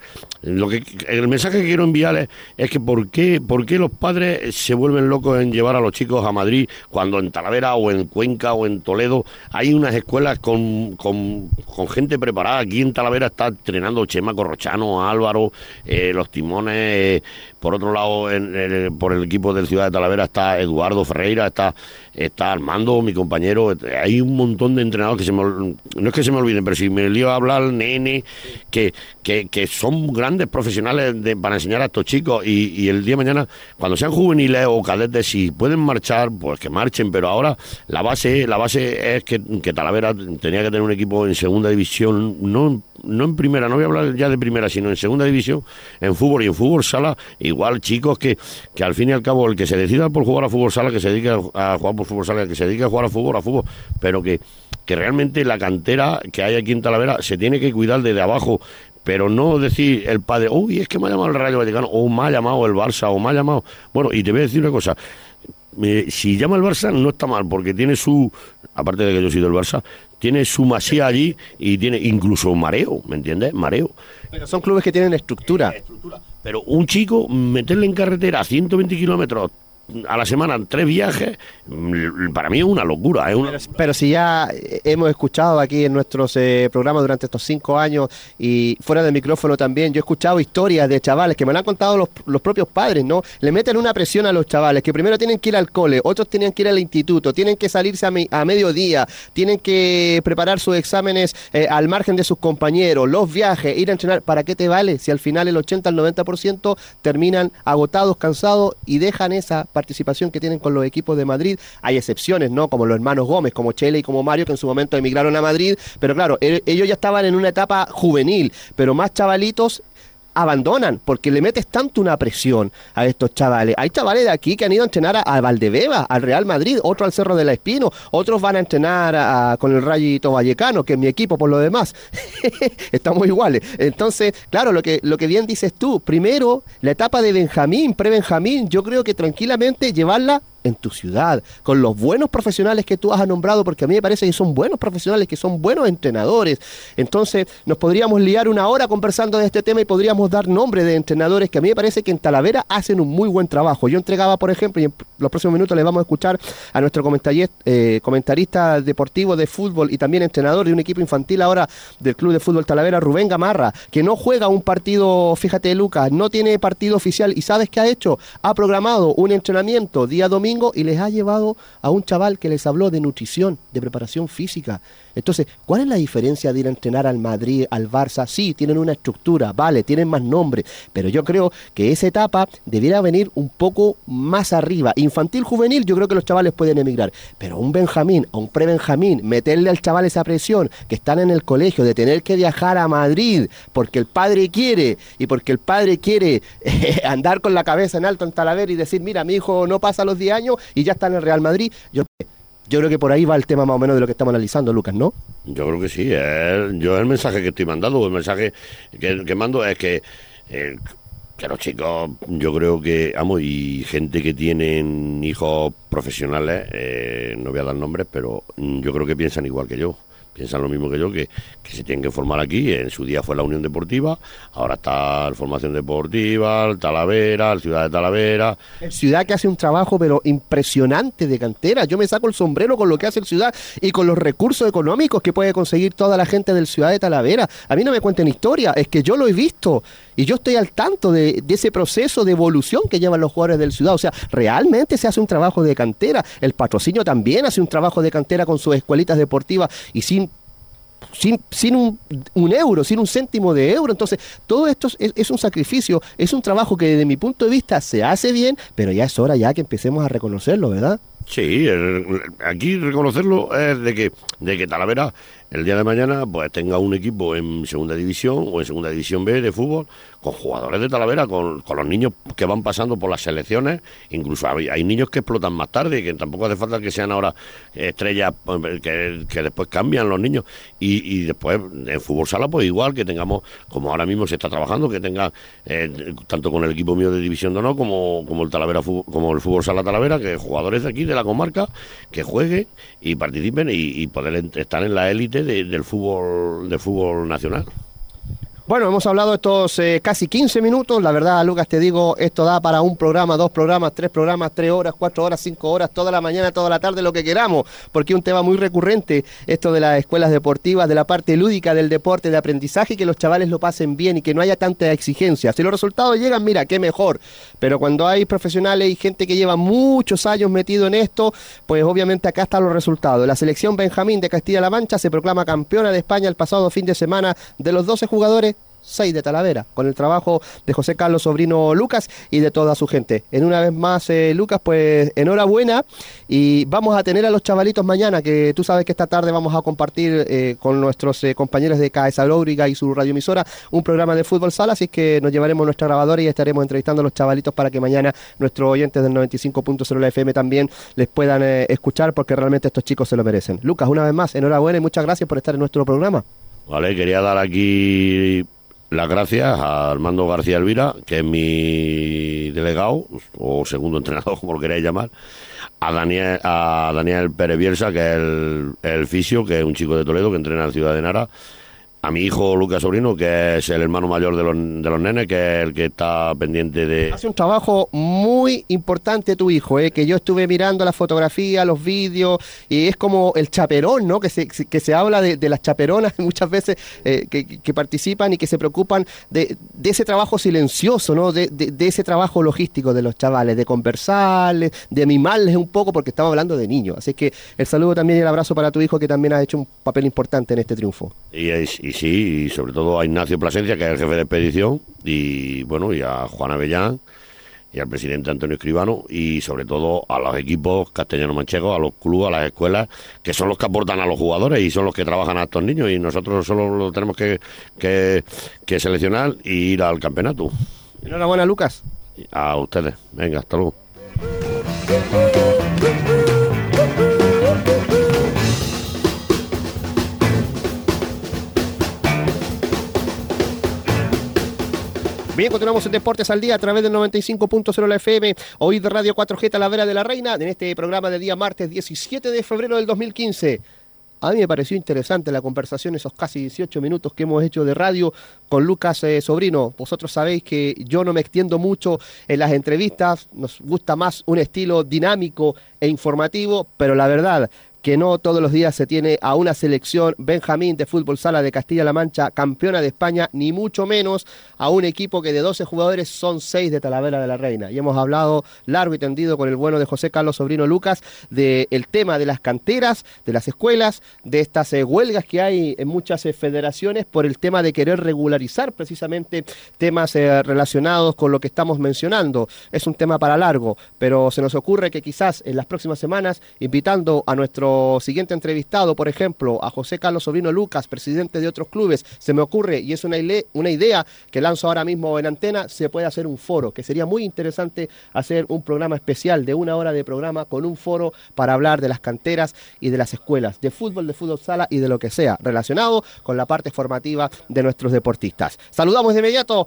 Lo que el mensaje que quiero enviar es, es que por qué, por qué los padres se vuelven locos en llevar a los chicos a Madrid cuando en Talavera o en Cuenca o en Toledo hay unas escuelas con, con, con gente preparada. Aquí en Talavera está entrenando Chema Corrochano, Álvaro, eh, los timones. Eh, por otro lado, en, en, por el equipo del Ciudad de Talavera está Eduardo Ferreira, está, está Armando, mi compañero. Hay un montón de entrenadores que se me, no es que se me olviden, pero si me lío a hablar, nene, que, que, que son grandes profesionales de, para enseñar a estos chicos, y, y el día de mañana, cuando sean juveniles o cadetes, si pueden marchar, pues que marchen, pero ahora la base, la base es que, que Talavera tenía que tener un equipo en segunda división, no, no en primera, no voy a hablar ya de primera, sino en segunda división, en fútbol y en fútbol sala, igual chicos que, que al fin y al cabo el que se decida por jugar a fútbol sala, que se dedique a jugar por fútbol sala, que se dedique a jugar a fútbol, a fútbol, pero que, que realmente la cantera que hay aquí en Talavera se tiene que cuidar desde abajo, pero no decir el padre, uy, es que me ha llamado el Rayo Vallecano, o me ha llamado el Barça, o me ha llamado... Bueno, y te voy a decir una cosa, eh, si llama el Barça no está mal, porque tiene su, aparte de que yo soy del Barça, tiene su masía allí y tiene incluso mareo, ¿me entiendes? Mareo. Pero son clubes que tienen estructura. Pero un chico, meterle en carretera a ciento veinte kilómetros a la semana, tres viajes, para mí es una locura. Es una... Pero, pero si ya hemos escuchado aquí en nuestros eh, programas durante estos cinco años y fuera del micrófono también, yo he escuchado historias de chavales que me lo han contado los, los propios padres, ¿no? Le meten una presión a los chavales, que primero tienen que ir al cole, otros tienen que ir al instituto, tienen que salirse a, mi, a mediodía, tienen que preparar sus exámenes eh, al margen de sus compañeros, los viajes, ir a entrenar. ¿Para qué te vale si al final el ochenta al noventa por ciento terminan agotados, cansados y dejan esa participación que tienen con los equipos de Madrid? Hay excepciones, ¿no? Como los hermanos Gómez, como Chele y como Mario, que en su momento emigraron a Madrid, pero claro, ellos ya estaban en una etapa juvenil, pero más chavalitos abandonan, porque le metes tanto una presión a estos chavales. Hay chavales de aquí que han ido a entrenar a, a Valdebeba, al Real Madrid, otros al Cerro de la Espino, otros van a entrenar a, a, con el Rayito Vallecano, que es mi equipo por lo demás. Estamos iguales. Entonces, claro, lo que, lo que bien dices tú, primero, la etapa de Benjamín, pre-Benjamín, yo creo que tranquilamente llevarla en tu ciudad, con los buenos profesionales que tú has nombrado, porque a mí me parece que son buenos profesionales, que son buenos entrenadores. Entonces nos podríamos liar una hora conversando de este tema y podríamos dar nombre de entrenadores que a mí me parece que en Talavera hacen un muy buen trabajo. Yo entregaba, por ejemplo, y en los próximos minutos les vamos a escuchar a nuestro comentarista, eh, comentarista deportivo de fútbol y también entrenador de un equipo infantil ahora del Club de Fútbol Talavera, Rubén Gamarra, que no juega un partido, fíjate Lucas, no tiene partido oficial, y ¿sabes qué ha hecho? Ha programado un entrenamiento día domingo y les ha llevado a un chaval que les habló de nutrición, de preparación física. Entonces, ¿cuál es la diferencia de ir a entrenar al Madrid, al Barça? Sí, tienen una estructura, vale, tienen más nombre, pero yo creo que esa etapa debiera venir un poco más arriba. Infantil, juvenil, yo creo que los chavales pueden emigrar, pero un Benjamín, a un pre-Benjamín, meterle al chaval esa presión, que están en el colegio, de tener que viajar a Madrid, porque el padre quiere, y porque el padre quiere eh, andar con la cabeza en alto en Talavera y decir, mira, mi hijo no pasa los diez años y ya está en el Real Madrid. Yo Yo creo que por ahí va el tema más o menos de lo que estamos analizando, Lucas, ¿no? Yo creo que sí. Es, yo el mensaje que estoy mandando, el mensaje que, que mando es que, eh, que los chicos, yo creo que, vamos, y gente que tienen hijos profesionales, eh, no voy a dar nombres, pero yo creo que piensan igual que yo. Piensan lo mismo que yo, que, que se tienen que formar aquí. En su día fue la Unión Deportiva, ahora está la Formación Deportiva, el Talavera, el Ciudad de Talavera. El Ciudad que hace un trabajo pero impresionante de cantera. Yo me saco el sombrero con lo que hace el Ciudad y con los recursos económicos que puede conseguir toda la gente del Ciudad de Talavera. A mí no me cuenten historia, es que yo lo he visto y yo estoy al tanto de, de ese proceso de evolución que llevan los jugadores del Ciudad. O sea, realmente se hace un trabajo de cantera. El Patrocinio también hace un trabajo de cantera con sus escuelitas deportivas y sin sin, sin un, un euro, sin un céntimo de euro. Entonces, todo esto es, es un sacrificio, es un trabajo que desde mi punto de vista se hace bien, pero ya es hora ya que empecemos a reconocerlo, ¿verdad? Sí, el, aquí reconocerlo es de que, de que Talavera el día de mañana pues tenga un equipo en segunda división o en segunda división B de fútbol con jugadores de Talavera, con, con los niños que van pasando por las selecciones. Incluso hay, hay niños que explotan más tarde, que tampoco hace falta que sean ahora estrellas que, que después cambian los niños. Y, y después en fútbol sala pues igual, que tengamos, como ahora mismo se está trabajando, que tenga eh, tanto con el equipo mío de División de Honor como, como el Talavera como el fútbol sala Talavera, que jugadores de aquí de la comarca que jueguen y participen y, y poder estar en la élite de, del fútbol del fútbol nacional. Bueno, hemos hablado estos eh, casi quince minutos. La verdad, Lucas, te digo, esto da para un programa, dos programas, tres programas, tres horas, cuatro horas, cinco horas, toda la mañana, toda la tarde, lo que queramos, porque es un tema muy recurrente, esto de las escuelas deportivas, de la parte lúdica del deporte, de aprendizaje, y que los chavales lo pasen bien y que no haya tanta exigencia. Si los resultados llegan, mira, qué mejor. Pero cuando hay profesionales y gente que lleva muchos años metido en esto, pues obviamente acá están los resultados. La selección Benjamín de Castilla-La Mancha se proclama campeona de España el pasado fin de semana. De los doce jugadores, seis de Talavera, con el trabajo de José Carlos Sobrino Lucas y de toda su gente. En una vez más, eh, Lucas, pues enhorabuena, y vamos a tener a los chavalitos mañana, que tú sabes que esta tarde vamos a compartir eh, con nuestros eh, compañeros de Caesa Lóbriga y su radioemisora un programa de fútbol sala, así que nos llevaremos nuestra grabadora y estaremos entrevistando a los chavalitos para que mañana nuestros oyentes del noventa y cinco punto cero la F M también les puedan eh, escuchar, porque realmente estos chicos se lo merecen. Lucas, una vez más, enhorabuena y muchas gracias por estar en nuestro programa. Vale, quería dar aquí las gracias a Armando García Elvira, que es mi delegado, o segundo entrenador, como lo queráis llamar, a Daniel, a Daniel Pérez Bielsa, que es el, el fisio, que es un chico de Toledo que entrena en Ciudad de Nara, a mi hijo Lucas Sobrino, que es el hermano mayor de los, de los nenes, que es el que está pendiente de... Hace un trabajo muy importante tu hijo, ¿eh? Que yo estuve mirando las fotografías, los vídeos, y es como el chaperón, ¿no? Que se, que se habla de, de las chaperonas muchas veces eh, que, que participan y que se preocupan de, de ese trabajo silencioso, ¿no? De, de, de ese trabajo logístico de los chavales, de conversarles, de mimarles un poco, porque estamos hablando de niños. Así que el saludo también y el abrazo para tu hijo, que también ha hecho un papel importante en este triunfo. Y es... Y sí, y sobre todo a Ignacio Plasencia, que es el jefe de expedición, y bueno, y a Juan Avellán, y al presidente Antonio Escribano, y sobre todo a los equipos castellano-manchegos, a los clubes, a las escuelas, que son los que aportan a los jugadores y son los que trabajan a estos niños, y nosotros solo lo tenemos que, que, que seleccionar y ir al campeonato. Enhorabuena, Lucas. A ustedes. Venga, hasta luego. Bien, continuamos en Deportes al Día a través del noventa y cinco punto cero la F M, hoy de Radio cuatro G Talavera de la Reina, en este programa de día martes diecisiete de febrero del dos mil quince. A mí me pareció interesante la conversación, esos casi dieciocho minutos que hemos hecho de radio con Lucas eh, Sobrino. Vosotros sabéis que yo no me extiendo mucho en las entrevistas, nos gusta más un estilo dinámico e informativo, pero la verdad que no todos los días se tiene a una selección Benjamín de fútbol sala de Castilla-La Mancha campeona de España, ni mucho menos a un equipo que de doce jugadores son seis de Talavera de la Reina. Y hemos hablado largo y tendido con el bueno de José Carlos Sobrino Lucas del tema de las canteras, de las escuelas, de estas eh, huelgas que hay en muchas eh, federaciones por el tema de querer regularizar precisamente temas eh, relacionados con lo que estamos mencionando. Es un tema para largo, pero se nos ocurre que quizás en las próximas semanas, invitando a nuestro siguiente entrevistado, por ejemplo, a José Carlos Sobrino Lucas, presidente de otros clubes, se me ocurre, y es una, una idea que lanzo ahora mismo en antena, se puede hacer un foro, que sería muy interesante hacer un programa especial de una hora de programa con un foro para hablar de las canteras y de las escuelas, de fútbol, de fútbol sala y de lo que sea, relacionado con la parte formativa de nuestros deportistas. Saludamos de inmediato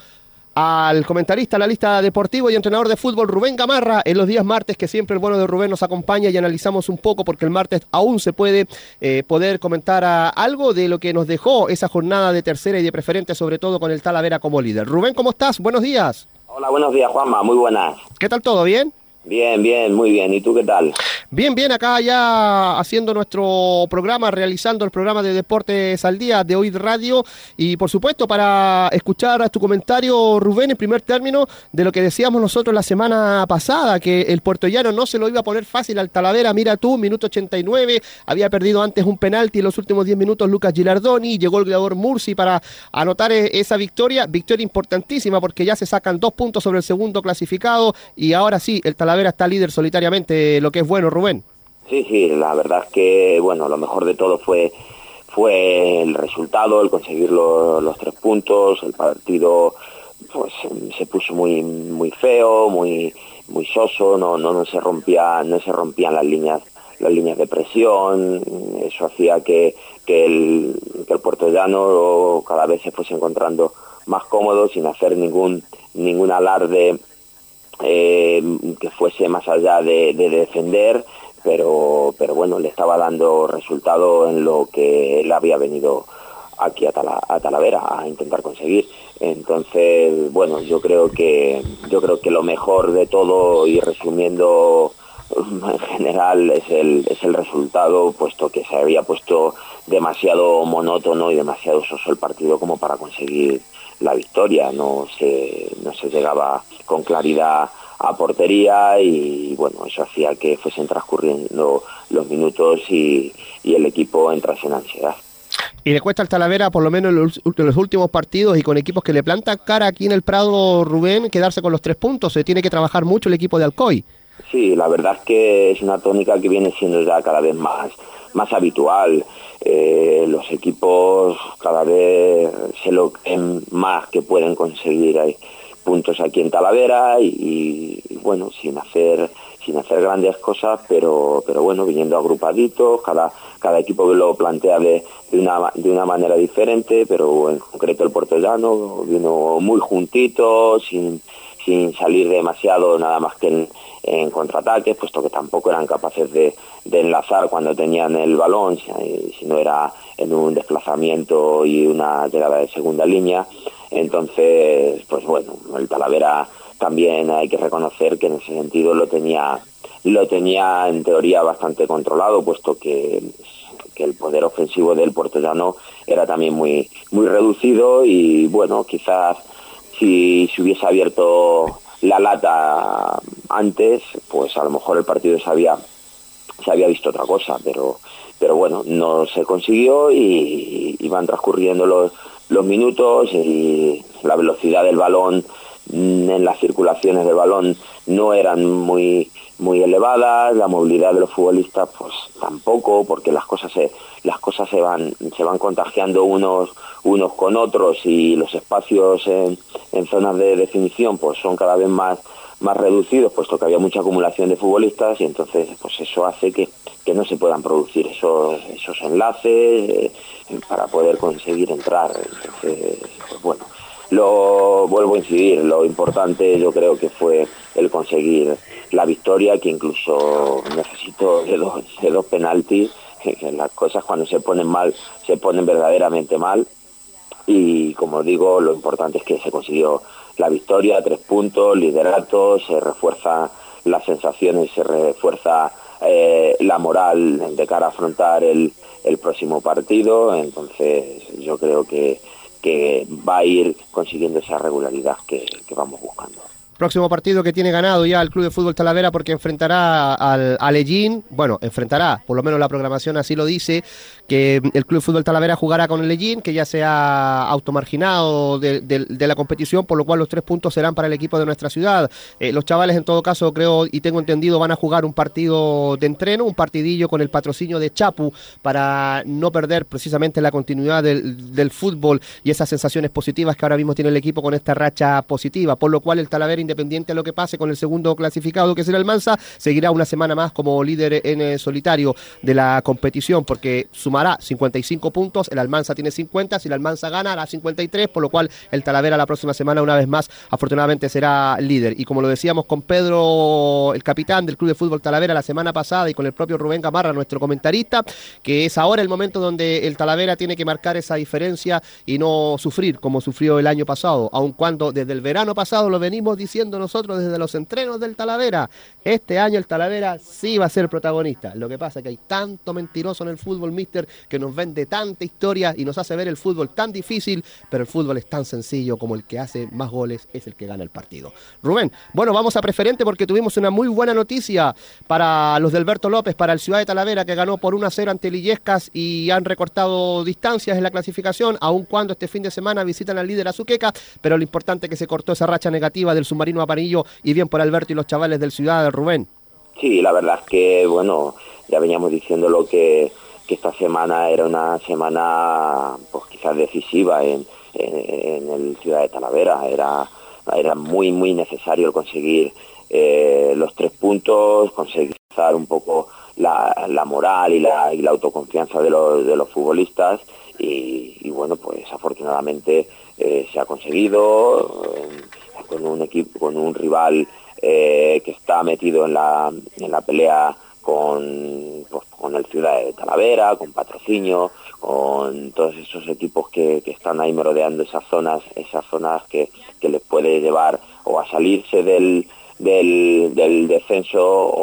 al comentarista, analista deportivo y entrenador de fútbol Rubén Gamarra, en los días martes, que siempre el bueno de Rubén nos acompaña y analizamos un poco, porque el martes aún se puede eh, poder comentar a algo de lo que nos dejó esa jornada de tercera y de preferente, sobre todo con el Talavera como líder. Rubén, ¿cómo estás? Buenos días. Hola, buenos días, Juanma, muy buenas. ¿Qué tal todo? ¿Bien? Bien, bien, muy bien. ¿Y tú qué tal? Bien, bien, acá ya haciendo nuestro programa, realizando el programa de Deportes al Día de O I D Radio, y por supuesto para escuchar tu comentario, Rubén, en primer término, de lo que decíamos nosotros la semana pasada, que el puertollano no se lo iba a poner fácil al Talavera. Mira tú, minuto ochenta y nueve, había perdido antes un penalti en los últimos diez minutos Lucas Gilardoni, llegó el goleador Murci para anotar esa victoria, victoria importantísima, porque ya se sacan dos puntos sobre el segundo clasificado, y ahora sí, el Talavera está líder solitariamente, lo que es bueno, Rubén. Sí, sí, la verdad es que, bueno, lo mejor de todo fue fue el resultado, el conseguir lo, los tres puntos. El partido pues se puso muy muy feo, muy muy soso, no no no se rompía no se rompían las líneas las líneas de presión. Eso hacía que que el que el puertollano cada vez se fuese encontrando más cómodo, sin hacer ningún ningún alarde eh, que fuese más allá de, de defender, pero pero bueno, le estaba dando resultado en lo que él había venido aquí a, Tala, a Talavera a intentar conseguir. Entonces, bueno, yo creo que yo creo que lo mejor de todo, y resumiendo en general, es el es el resultado, puesto que se había puesto demasiado monótono y demasiado soso el partido como para conseguir la victoria. No se no se llegaba con claridad a portería, y bueno, eso hacía que fuesen transcurriendo los minutos y, y el equipo entrase en ansiedad. Y le cuesta al Talavera, por lo menos en los, en los últimos partidos y con equipos que le plantan cara aquí en el Prado, Rubén, quedarse con los tres puntos. Se tiene que trabajar mucho el equipo de Alcoy. Sí, la verdad es que es una tónica que viene siendo ya cada vez más, más habitual. Eh, los equipos cada vez se lo creen más que pueden conseguir ahí puntos aquí en Talavera, y, y bueno, sin hacer sin hacer grandes cosas, pero pero bueno, viniendo agrupaditos, cada cada equipo que lo plantea de, de una de una manera diferente, pero en concreto el puertollano vino muy juntito, sin sin salir demasiado, nada más que en, en contraataques, puesto que tampoco eran capaces de, de enlazar cuando tenían el balón, si, si no era en un desplazamiento y una llegada de segunda línea. Entonces, pues bueno, el Talavera también hay que reconocer que en ese sentido lo tenía lo tenía en teoría bastante controlado, puesto que, que el poder ofensivo del puertollano era también muy muy reducido, y bueno, quizás si se hubiese abierto la lata antes, pues a lo mejor el partido se había se había visto otra cosa, pero pero bueno, no se consiguió, y, y van transcurriendo los los minutos, y la velocidad del balón en las circulaciones del balón no eran muy muy elevadas, la movilidad de los futbolistas pues tampoco, porque las cosas se las cosas se van se van contagiando unos unos con otros, y los espacios en, en zonas de definición pues son cada vez más más reducidos, puesto que había mucha acumulación de futbolistas, y entonces pues eso hace que, que no se puedan producir esos esos enlaces eh, para poder conseguir entrar. Entonces, pues bueno, lo vuelvo a incidir, lo importante yo creo que fue el conseguir la victoria, que incluso necesitó de dos, de dos penaltis, que, que las cosas cuando se ponen mal, se ponen verdaderamente mal, y como digo, lo importante es que se consiguió la victoria, tres puntos, liderato, se refuerza las sensaciones, se refuerza eh, la moral de cara a afrontar el, el próximo partido. Entonces yo creo que, que va a ir consiguiendo esa regularidad que, que vamos buscando. Próximo partido que tiene ganado ya el Club de Fútbol Talavera, porque enfrentará al Alevín. Bueno, enfrentará, por lo menos la programación así lo dice, que el Club de Fútbol Talavera jugará con el Alevín, que ya se ha automarginado de, de, de la competición, por lo cual los tres puntos serán para el equipo de nuestra ciudad. Eh, los chavales, en todo caso, creo y tengo entendido, van a jugar un partido de entreno, un partidillo con el patrocinio de Chapu, para no perder precisamente la continuidad del, del fútbol y esas sensaciones positivas que ahora mismo tiene el equipo con esta racha positiva, por lo cual el Talavera, independiente de lo que pase con el segundo clasificado, que será el Almansa, seguirá una semana más como líder en el solitario de la competición, porque sumará cincuenta y cinco puntos, el Almansa tiene cincuenta, si el Almansa gana hará cincuenta y tres, por lo cual el Talavera la próxima semana una vez más afortunadamente será líder. Y como lo decíamos con Pedro, el capitán del Club de Fútbol Talavera, la semana pasada, y con el propio Rubén Gamarra, nuestro comentarista, que es ahora el momento donde el Talavera tiene que marcar esa diferencia y no sufrir como sufrió el año pasado, aun cuando desde el verano pasado lo venimos diciendo nosotros desde los entrenos del Talavera. Este año el Talavera sí va a ser protagonista. Lo que pasa es que hay tanto mentiroso en el fútbol, mister, que nos vende tanta historia y nos hace ver el fútbol tan difícil, pero el fútbol es tan sencillo como el que hace más goles es el que gana el partido. Rubén, bueno, vamos a preferente porque tuvimos una muy buena noticia para los de Alberto López, para el Ciudad de Talavera, que ganó por uno a cero ante Illescas y han recortado distancias en la clasificación, aun cuando este fin de semana visitan al líder Azuqueca, pero lo importante es que se cortó esa racha negativa del submarino amarillo, y bien por Alberto y los chavales del Ciudad, de Rubén. Sí, la verdad es que, bueno, ya veníamos diciendo lo que que esta semana era una semana pues quizás decisiva en, en, en el Ciudad de Talavera. Era, era muy, muy necesario el conseguir eh, los tres puntos, conseguir un poco la, la moral y la, y la autoconfianza de los, de los futbolistas y, y bueno, pues afortunadamente eh, se ha conseguido eh, con un equipo, con un rival eh, que está metido en la, en la pelea con, pues, con el Ciudad de Talavera, con Patrocinio, con todos esos equipos que, que están ahí merodeando esas zonas, esas zonas que, que les puede llevar o a salirse del, del, del descenso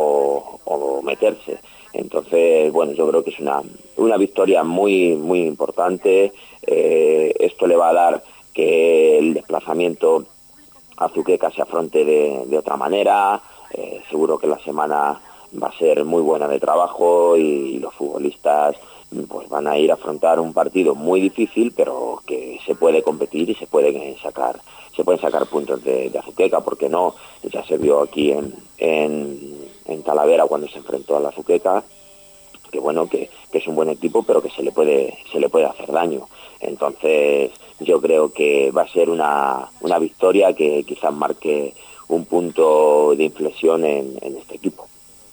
o, o meterse. Entonces, bueno, yo creo que es una, una victoria muy, muy importante. Eh, esto le va a dar que el desplazamiento a Azuqueca se afronte de, de otra manera. Eh, seguro que la semana va a ser muy buena de trabajo y, y los futbolistas pues van a ir a afrontar un partido muy difícil, pero que se puede competir y se pueden sacar se pueden sacar puntos de, de Azuqueca, porque no, ya se vio aquí en, en, en Talavera cuando se enfrentó a la Azuqueca, que bueno, que, que es un buen equipo, pero que se le puede se le puede hacer daño. Entonces yo creo que va a ser una, una victoria que quizás marque un punto de inflexión en, en este equipo.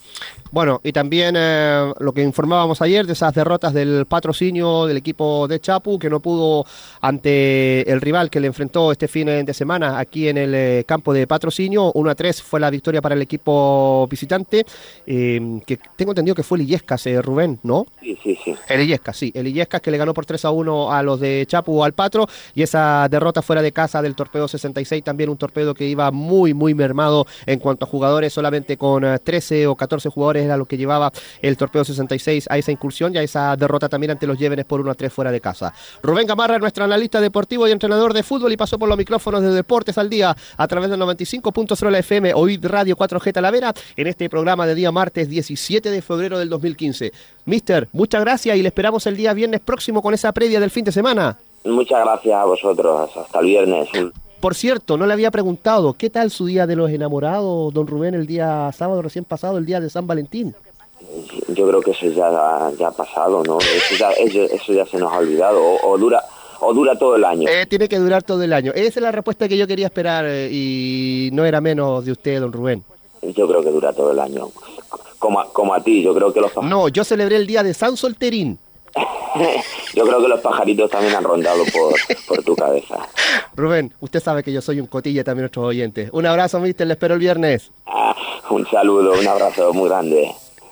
Bueno, y también eh, lo que informábamos ayer de esas derrotas del Patrocinio del equipo de Chapu, que no pudo ante el rival que le enfrentó este fin de semana aquí en el eh, campo de Patrocinio. uno a tres fue la victoria para el equipo visitante, eh, que tengo entendido que fue el Illescas, eh, Rubén, ¿no? Sí, sí, sí. El Illescas, sí, el Illescas que le ganó por tres a uno a los de Chapu al Patro, y esa derrota fuera de casa del Torpedo sesenta y seis, también un Torpedo que iba muy, muy mermado en cuanto a jugadores, solamente con eh, trece o catorce jugadores era lo que llevaba el Torpedo sesenta y seis a esa incursión y a esa derrota también ante los Llévenes por uno a tres fuera de casa. Rubén Gamarra, nuestro analista deportivo y entrenador de fútbol, y pasó por los micrófonos de Deportes al Día a través del noventa y cinco punto cero la F M, Oíd Radio cuatro G Talavera, en este programa de día martes diecisiete de febrero del dos mil quince. Mister, muchas gracias y le esperamos el día viernes próximo con esa previa del fin de semana. Muchas gracias a vosotros, hasta el viernes. Por cierto, no le había preguntado, ¿qué tal su día de los enamorados, don Rubén, el día sábado recién pasado, el día de San Valentín? Yo creo que eso ya, ya ha pasado, ¿no? Eso ya, eso, eso ya se nos ha olvidado, o, o dura o dura todo el año. Eh, tiene que durar todo el año. Esa es la respuesta que yo quería esperar eh, y no era menos de usted, don Rubén. Yo creo que dura todo el año, como a, como a ti, yo creo que los pajaritos... No, yo celebré el día de San Solterín. Yo creo que los pajaritos también han rondado por, por tu cabeza. Rubén, usted sabe que yo soy un cotilla también nuestros oyentes. Un abrazo, mister, le espero el viernes. Ah, un saludo, un abrazo muy grande.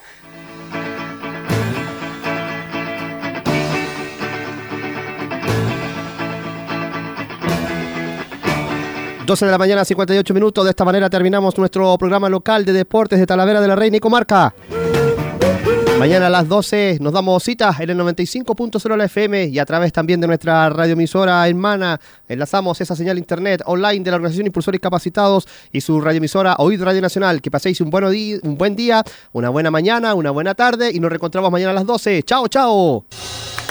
doce de la mañana, cincuenta y ocho minutos. De esta manera terminamos nuestro programa local de deportes de Talavera de la Reina y Comarca. Mañana a las doce nos damos cita en el noventa y cinco punto cero la F M y a través también de nuestra radioemisora hermana. Enlazamos esa señal internet online de la Organización Impulsores Capacitados y su radioemisora Oíd Radio Nacional. Que paséis un buen, día, un buen día, una buena mañana, una buena tarde y nos reencontramos mañana a las doce. ¡Chao, chao!